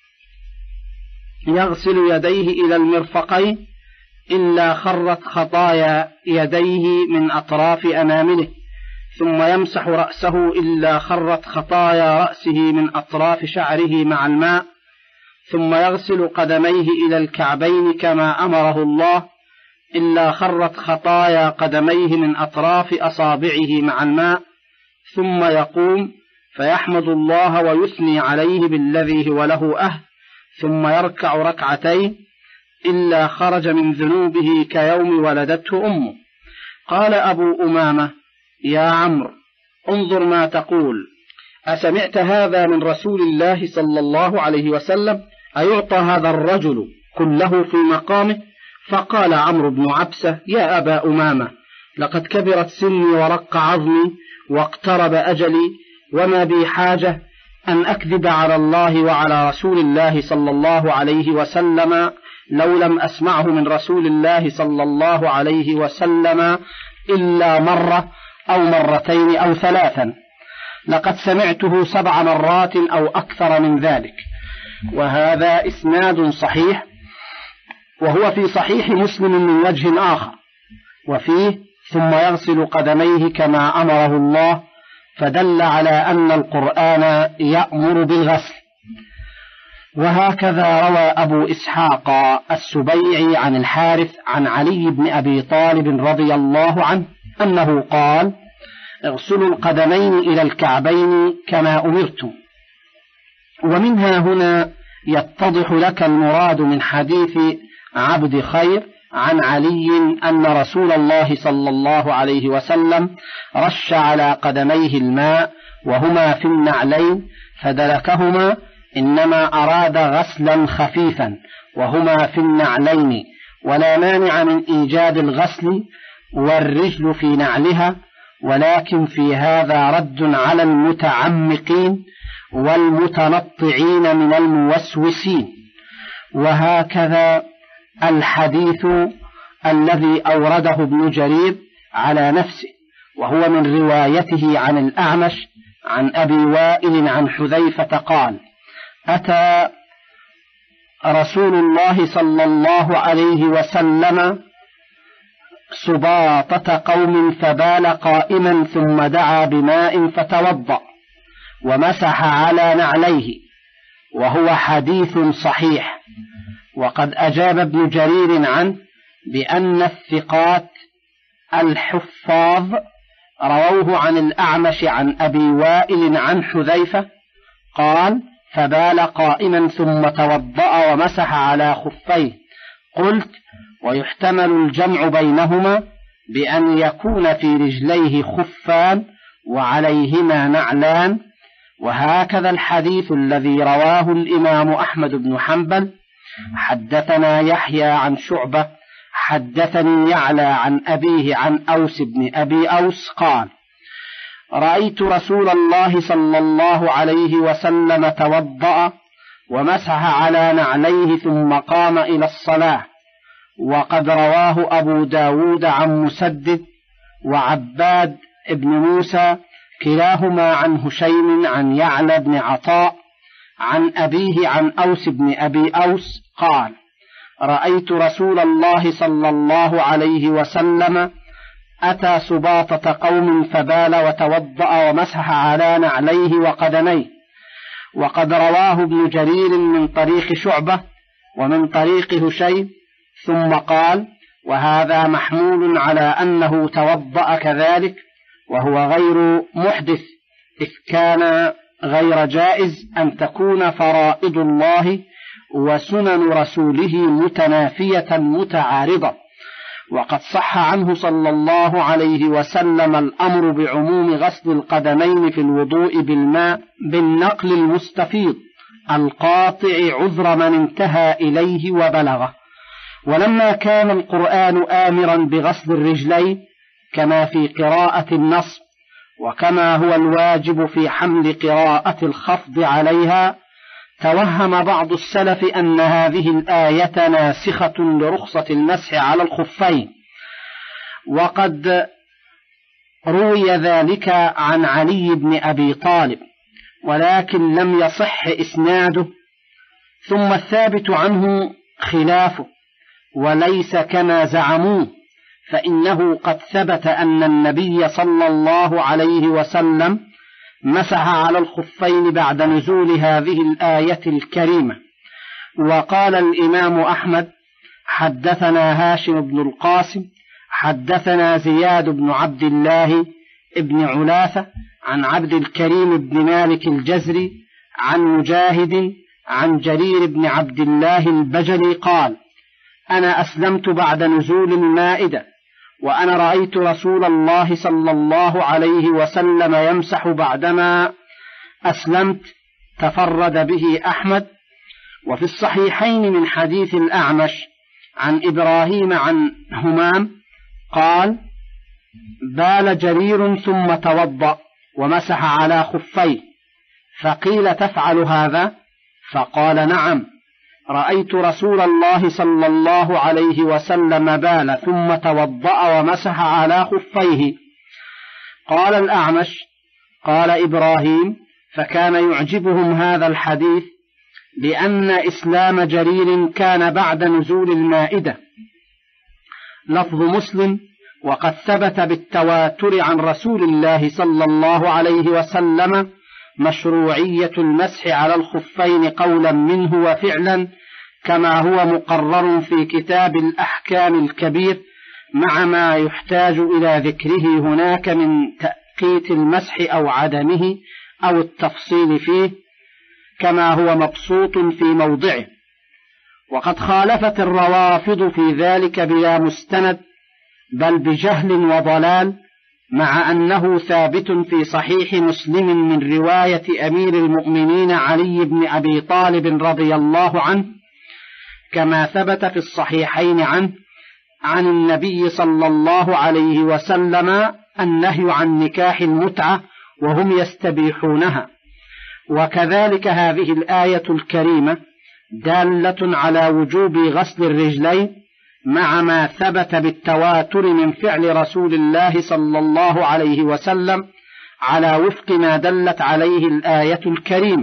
يغسل يديه إلى المرفقين إلا خرت خطايا يديه من أطراف أنامله، ثم يمسح رأسه إلا خرت خطايا رأسه من أطراف شعره مع الماء، ثم يغسل قدميه إلى الكعبين كما أمره الله إلا خرت خطايا قدميه من أطراف أصابعه مع الماء، ثم يقوم فيحمد الله ويثني عليه بالذي هو له أهل، ثم يركع ركعتين إلا خرج من ذنوبه كيوم ولدته أمه. قال أبو أمامة: يا عمرو انظر ما تقول، أسمعت هذا من رسول الله صلى الله عليه وسلم؟ أيعطى هذا الرجل كله في مقامه؟ فقال عمرو بن عبسة: يا أبا أمامة، لقد كبرت سني ورق عظمي واقترب أجلي، وما بي حاجة أن أكذب على الله وعلى رسول الله صلى الله عليه وسلم لو لم أسمعه من رسول الله صلى الله عليه وسلم إلا مرة أو مرتين أو ثلاثا، لقد سمعته سبع مرات أو أكثر من ذلك. وهذا إسناد صحيح، وهو في صحيح مسلم من وجه آخر، وفيه: ثم يغسل قدميه كما أمره الله، فدل على أن القرآن يأمر بالغسل. وهكذا روى أبو إسحاق السبيعي عن الحارث عن علي بن أبي طالب رضي الله عنه أنه قال: اغسلوا القدمين إلى الكعبين كما أمرتم. ومنها هنا يتضح لك المراد من حديث عبد خير عن علي أن رسول الله صلى الله عليه وسلم رش على قدميه الماء وهما في النعلين فدلكهما، إنما أراد غسلا خفيفا وهما في النعلين، ولا مانع من إيجاد الغسل والرجل في نعلها، ولكن في هذا رد على المتعمقين والمتنطعين من الموسوسين. وهكذا الحديث الذي أورده ابن جرير على نفسه، وهو من روايته عن الأعمش عن أبي وائل عن حذيفة قال: أتى رسول الله صلى الله عليه وسلم سباطة قوم فبال قائما ثم دعا بماء فتوضأ ومسح على نعليه، وهو حديث صحيح. وقد أجاب ابن جرير عنه بأن الثقات الحفاظ رووه عن الأعمش عن أبي وائل عن حذيفة قال: فبال قائما ثم توضأ ومسح على خفيه. قلت: ويحتمل الجمع بينهما بأن يكون في رجليه خفان وعليهما نعلان. وهكذا الحديث الذي رواه الإمام أحمد بن حنبل: حدثنا يحيى عن شعبة حدثني يعلى عن أبيه عن أوس بن أبي أوس قال: رأيت رسول الله صلى الله عليه وسلم توضأ ومسح على نعليه ثم قام إلى الصلاة. وقد رواه أبو داود عن مسدد وعباد بن موسى كلاهما عن هشيم عن يعلى بن عطاء عن أبيه عن أوس بن أبي أوس قال: رأيت رسول الله صلى الله عليه وسلم أتى سباطة قوم فبال وتوضأ ومسح على نعليه وقدميه. وقد رواه ابن جرير من طريق شعبة ومن طريق هشيم، ثم قال: وهذا محمول على أنه توضأ كذلك، وهو غير محدث، إذ كان غير جائز أن تكون فرائض الله وسنن رسوله متنافية متعارضة. وقد صح عنه صلى الله عليه وسلم الأمر بعموم غسل القدمين في الوضوء بالماء بالنقل المستفيض القاطع عذر من انتهى إليه وبلغه. ولما كان القرآن آمرا بغسل الرجلين كما في قراءة النصب، وكما هو الواجب في حمل قراءة الخفض عليها، توهم بعض السلف أن هذه الآية ناسخة لرخصة المسح على الخفين، وقد روي ذلك عن علي بن أبي طالب، ولكن لم يصح إسناده، ثم الثابت عنه خلافه وليس كما زعموه، فإنه قد ثبت أن النبي صلى الله عليه وسلم مسح على الخفين بعد نزول هذه الآية الكريمة. وقال الإمام أحمد: حدثنا هاشم بن القاسم حدثنا زياد بن عبد الله بن علاثة عن عبد الكريم بن مالك الجزري عن مجاهد عن جرير بن عبد الله البجلي قال: أنا أسلمت بعد نزول المائدة، وأنا رأيت رسول الله صلى الله عليه وسلم يمسح بعدما أسلمت. تفرد به أحمد. وفي الصحيحين من حديث الأعمش عن إبراهيم عن همام قال: بال جرير ثم توضأ ومسح على خفيه، فقيل: تفعل هذا؟ فقال: نعم، رأيت رسول الله صلى الله عليه وسلم بال ثم توضأ ومسح على خفيه. قال الأعمش: قال إبراهيم: فكان يعجبهم هذا الحديث لأن إسلام جرير كان بعد نزول المائدة. لفظ مسلم: وقد ثبت بالتواتر عن رسول الله صلى الله عليه وسلم مشروعية المسح على الخفين قولا منه وفعلا، كما هو مقرر في كتاب الأحكام الكبير، مع ما يحتاج إلى ذكره هناك من تأقيت المسح أو عدمه أو التفصيل فيه، كما هو مبسوط في موضعه. وقد خالفت الروافض في ذلك بلا مستند، بل بجهل وضلال، مع أنه ثابت في صحيح مسلم من رواية أمير المؤمنين علي بن أبي طالب رضي الله عنه، كما ثبت في الصحيحين عنه عن النبي صلى الله عليه وسلم النهي عن نكاح المتعة وهم يستبيحونها. وكذلك هذه الآية الكريمة دالة على وجوب غسل الرجلين مع ما ثبت بالتواتر من فعل رسول الله صلى الله عليه وسلم على وفق ما دلت عليه الآية الكريمة،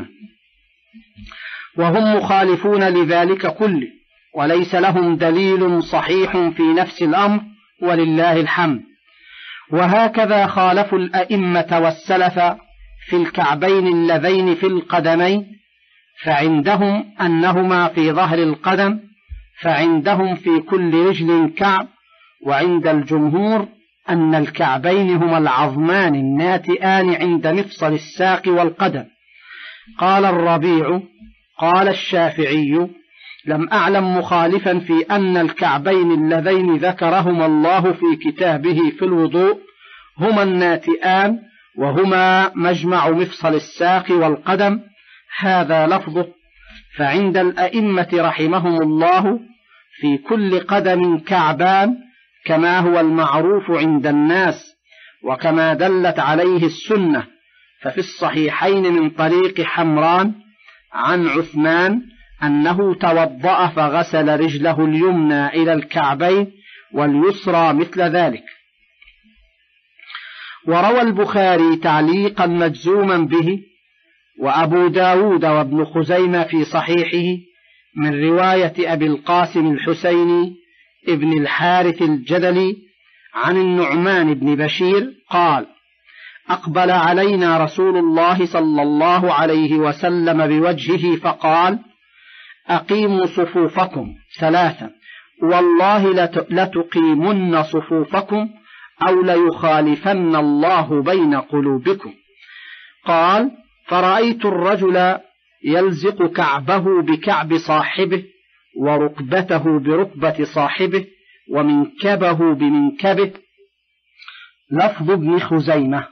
وهم مخالفون لذلك كله، وليس لهم دليل صحيح في نفس الأمر، ولله الحمد. وهكذا خالفوا الأئمة والسلف في الكعبين اللذين في القدمين، فعندهم أنهما في ظهر القدم، فعندهم في كل رجل كعب، وعند الجمهور أن الكعبين هما العظمان الناتئان عند مفصل الساق والقدم. قال الربيع: قال الشافعي: لم أعلم مخالفا في أن الكعبين اللذين ذكرهما الله في كتابه في الوضوء هما الناتئان وهما مجمع مفصل الساق والقدم، هذا لفظه. فعند الأئمة رحمهم الله في كل قدم كعبان، كما هو المعروف عند الناس وكما دلت عليه السنة. ففي الصحيحين من طريق حمران عن عثمان أنه توضأ فغسل رجله اليمنى إلى الكعبين واليسرى مثل ذلك. وروى البخاري تعليقا مجزوما به، وأبو داود وابن خزيمة في صحيحه من رواية أبي القاسم الحسيني ابن الحارث الجدلي عن النعمان بن بشير قال: أقبل علينا رسول الله صلى الله عليه وسلم بوجهه فقال: أقيموا صفوفكم ثلاثا، والله لتقيمن صفوفكم أو ليخالفن الله بين قلوبكم. قال: فرأيت الرجل يلزق كعبه بكعب صاحبه، وركبته بركبة صاحبه، ومنكبه بمنكبه. لفظ ابن خزيمة.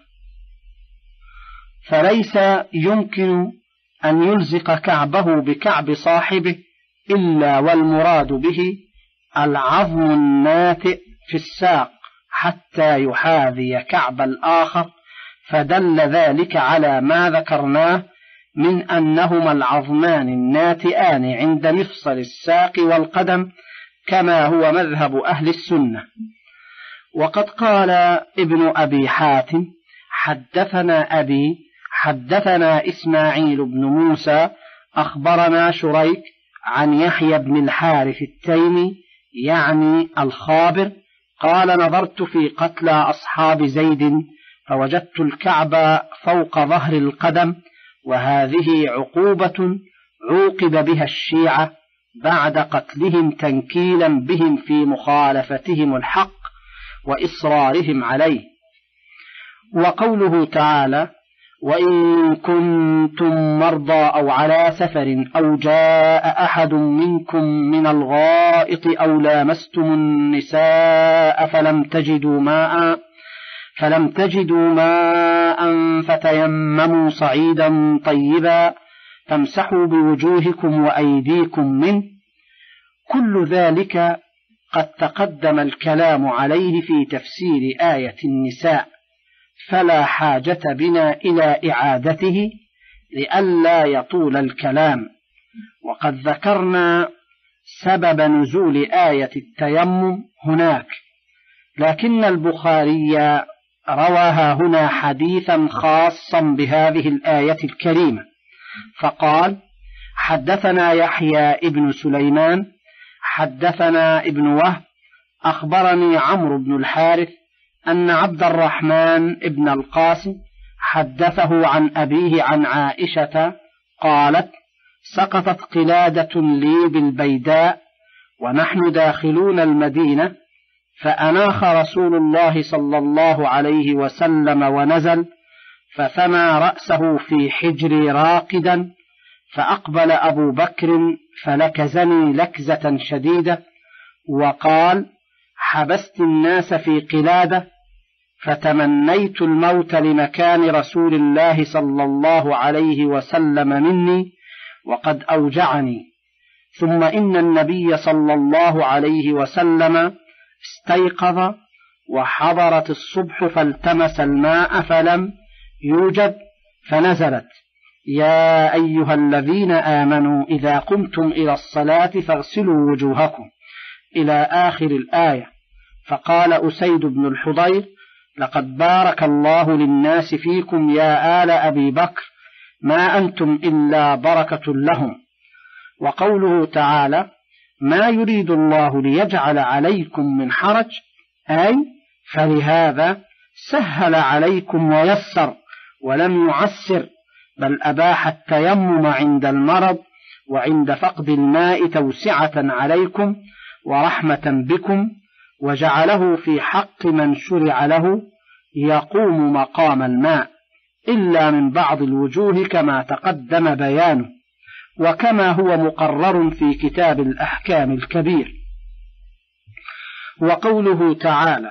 فليس يمكن أن يلزق كعبه بكعب صاحبه إلا والمراد به العظم الناتئ في الساق حتى يحاذي كعب الآخر، فدل ذلك على ما ذكرناه من أنهما العظمان الناتئان عند مفصل الساق والقدم، كما هو مذهب أهل السنة. وقد قال ابن أبي حاتم: حدثنا أبي حدثنا إسماعيل بن موسى أخبرنا شريك عن يحيى بن الحارث التيمي يعني الخابر قال: نظرت في قتلى أصحاب زيد فوجدت الكعب فوق ظهر القدم، وهذه عقوبة عوقب بها الشيعة بعد قتلهم تنكيلا بهم في مخالفتهم الحق وإصرارهم عليه. وقوله تعالى: وإن كنتم مرضى أو على سفر أو جاء أحد منكم من الغائط أو لامستم النساء فلم تجدوا ماء فلم تجدوا ماء فتيمموا صعيدا طيبا فامسحوا بوجوهكم وأيديكم منه، كل ذلك قد تقدم الكلام عليه في تفسير آية النساء، فلا حاجة بنا إلى إعادته لئلا يطول الكلام. وقد ذكرنا سبب نزول آية التيمم هناك، لكن البخاري رواها هنا حديثا خاصا بهذه الآية الكريمة، فقال: حدثنا يحيى ابن سليمان حدثنا ابن وهب أخبرني عمرو بن الحارث أن عبد الرحمن ابن القاسم حدثه عن أبيه عن عائشة قالت: سقطت قلادة لي بالبيداء ونحن داخلون المدينة، فأناخ رسول الله صلى الله عليه وسلم ونزل، فثنى رأسه في حجري راقدا، فأقبل أبو بكر فلكزني لكزة شديدة وقال: حبست الناس في قلادة، فتمنيت الموت لمكان رسول الله صلى الله عليه وسلم مني وقد أوجعني. ثم إن النبي صلى الله عليه وسلم استيقظ وحضرت الصبح فالتمس الماء فلم يوجد، فنزلت يا أيها الذين آمنوا إذا قمتم إلى الصلاة فاغسلوا وجوهكم إلى آخر الآية. فقال أسيد بن الحضير: لقد بارك الله للناس فيكم يا آل أبي بكر، ما أنتم إلا بركة لهم. وقوله تعالى: ما يريد الله ليجعل عليكم من حرج، أي فلهذا سهل عليكم ويسر ولم يعسر، بل أباح التيمم عند المرض وعند فقد الماء توسعة عليكم ورحمة بكم، وجعله في حق من شرع له يقوم مقام الماء، إلا من بعض الوجوه كما تقدم بيانه، وكما هو مقرر في كتاب الأحكام الكبير. وقوله تعالى: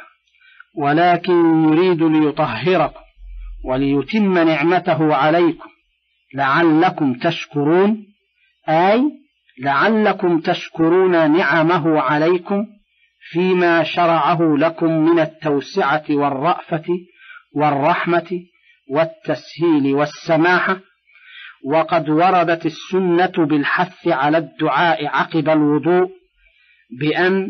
ولكن يريد ليطهركم وليتم نعمته عليكم لعلكم تشكرون، أي لعلكم تشكرون نعمه عليكم فيما شرعه لكم من التوسعة والرأفة والرحمة والتسهيل والسماحة. وقد وردت السنة بالحث على الدعاء عقب الوضوء بأن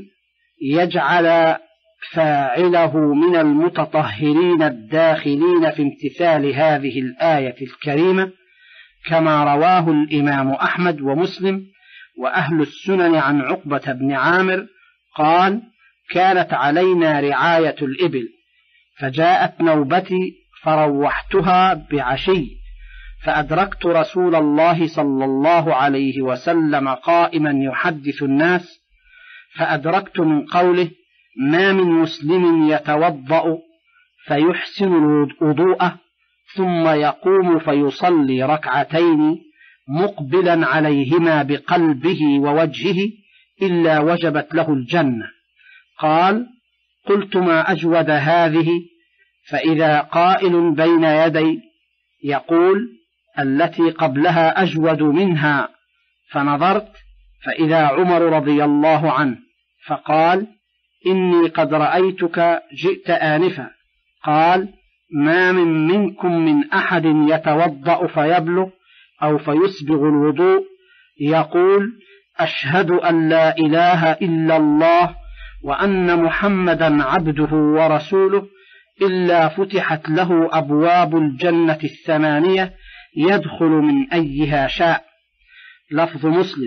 يجعل فاعله من المتطهرين الداخلين في امتثال هذه الآية الكريمة، كما رواه الإمام أحمد ومسلم وأهل السنن عن عقبة بن عامر قال: كانت علينا رعاية الإبل، فجاءت نوبتي فروحتها بعشي، فأدركت رسول الله صلى الله عليه وسلم قائما يحدث الناس، فأدركت من قوله: ما من مسلم يتوضأ فيحسن الوضوء ثم يقوم فيصلي ركعتين مقبلا عليهما بقلبه ووجهه إلا وجبت له الجنة. قال: قلت ما أجود هذه؟ فإذا قائل بين يدي يقول: التي قبلها أجود منها، فنظرت فإذا عمر رضي الله عنه، فقال: إني قد رأيتك جئت آنفا. قال: ما من منكم من أحد يتوضأ فيبلغ أو فيسبغ الوضوء يقول: أشهد أن لا إله إلا الله وأن محمدا عبده ورسوله، إلا فتحت له أبواب الجنة الثمانية يدخل من أيها شاء. لفظ مسلم.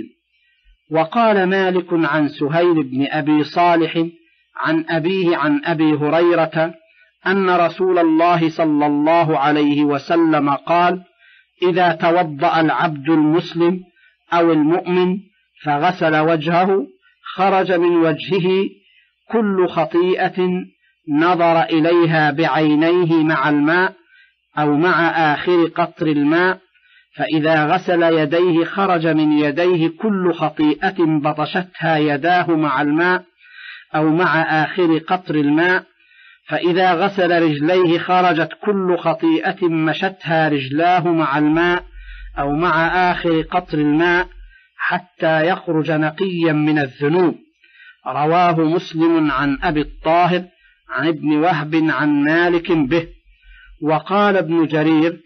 وقال مالك عن سهيل بن أبي صالح عن أبيه عن أبي هريرة أن رسول الله صلى الله عليه وسلم قال: إذا توضأ العبد المسلم أو المؤمن فغسل وجهه خرج من وجهه كل خطيئة نظر إليها بعينيه مع الماء أو مع آخر قطر الماء، فإذا غسل يديه خرج من يديه كل خطيئة بطشتها يداه مع الماء أو مع آخر قطر الماء، فإذا غسل رجليه خرجت كل خطيئة مشتها رجلاه مع الماء أو مع آخر قطر الماء حتى يخرج نقيا من الذنوب. رواه مسلم عن أبي الطاهر عن ابن وهب عن مالك به. وقال ابن جرير: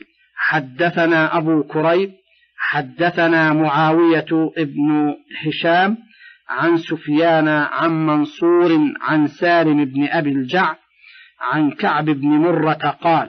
حدثنا أبو كريب حدثنا معاوية ابن هشام عن سفيان عن منصور عن سالم بن أبي الجعد عن كعب بن مرة قال: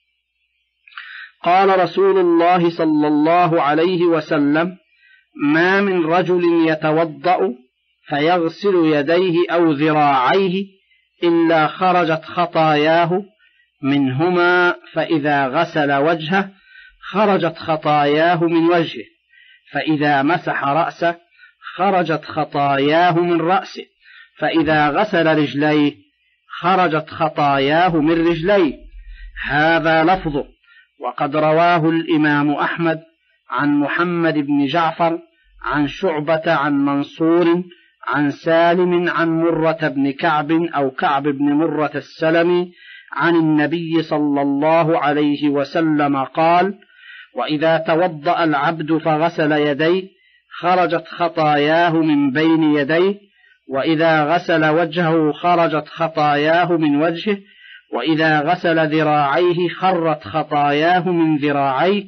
قال رسول الله صلى الله عليه وسلم: ما من رجل يتوضأ فيغسل يديه أو ذراعيه إلا خرجت خطاياه منهما، فإذا غسل وجهه خرجت خطاياه من وجهه، فإذا مسح رأسه خرجت خطاياه من رأسه، فإذا غسل رجليه خرجت خطاياه من رجليه. هذا لفظه. وقد رواه الإمام أحمد عن محمد بن جعفر عن شعبة عن منصور عن سالم عن مرة بن كعب أو كعب بن مرة السلمي عن النبي صلى الله عليه وسلم قال: وإذا توضأ العبد فغسل يديه خرجت خطاياه من بين يديه، وإذا غسل وجهه خرجت خطاياه من وجهه، وإذا غسل ذراعيه خرت خطاياه من ذراعيه،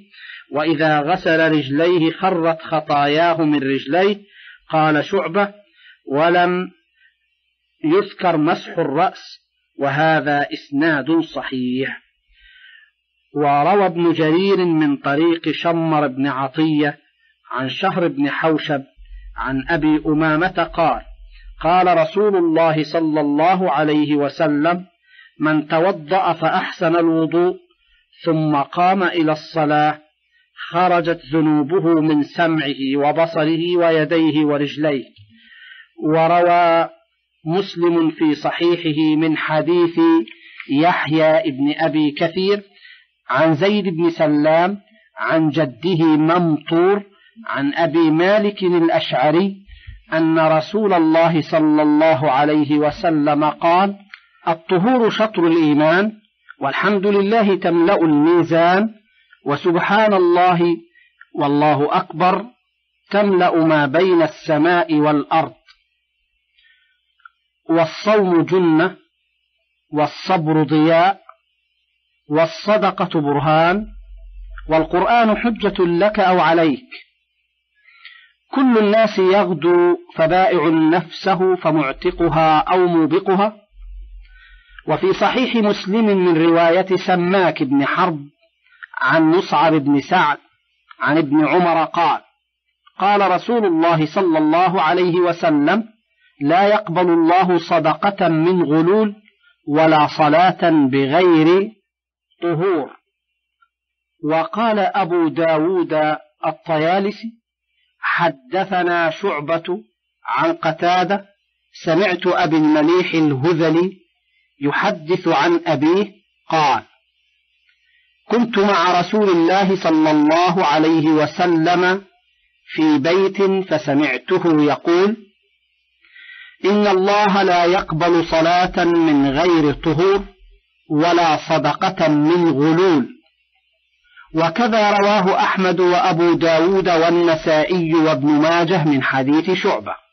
وإذا غسل رجليه خرت خطاياه من رجليه. قال شعبة: ولم يذكر مسح الرأس، وهذا إسناد صحيح. وروى ابن جرير من طريق شمر بن عطية عن شهر بن حوشب عن أبي أمامة قال: قال رسول الله صلى الله عليه وسلم: من توضأ فأحسن الوضوء ثم قام إلى الصلاة خرجت ذنوبه من سمعه وبصره ويديه ورجليه. وروى مسلم في صحيحه من حديث يحيى ابن أبي كثير عن زيد بن سلام عن جده ممطور عن أبي مالك الأشعري أن رسول الله صلى الله عليه وسلم قال: الطهور شطر الإيمان، والحمد لله تملأ الميزان، وسبحان الله والله أكبر تملأ ما بين السماء والأرض. والصوم جنة، والصبر ضياء، والصدقة برهان، والقرآن حجة لك أو عليك. كل الناس يغدو فبائع نفسه فمعتقها أو موبقها. وفي صحيح مسلم من رواية سماك بن حرب عن مصعب بن سعد عن ابن عمر قال: قال رسول الله صلى الله عليه وسلم: لا يقبل الله صدقة من غلول ولا صلاة بغير طهور. وقال أبو داود الطيالسي: حدثنا شعبة عن قتادة سمعت أبي المليح الهذلي يحدث عن أبيه قال: كنت مع رسول الله صلى الله عليه وسلم في بيت فسمعته يقول: إن الله لا يقبل صلاة من غير طهور ولا صدقة من غلول. وكذا رواه أحمد وأبو داود والنسائي وابن ماجه من حديث شعبة.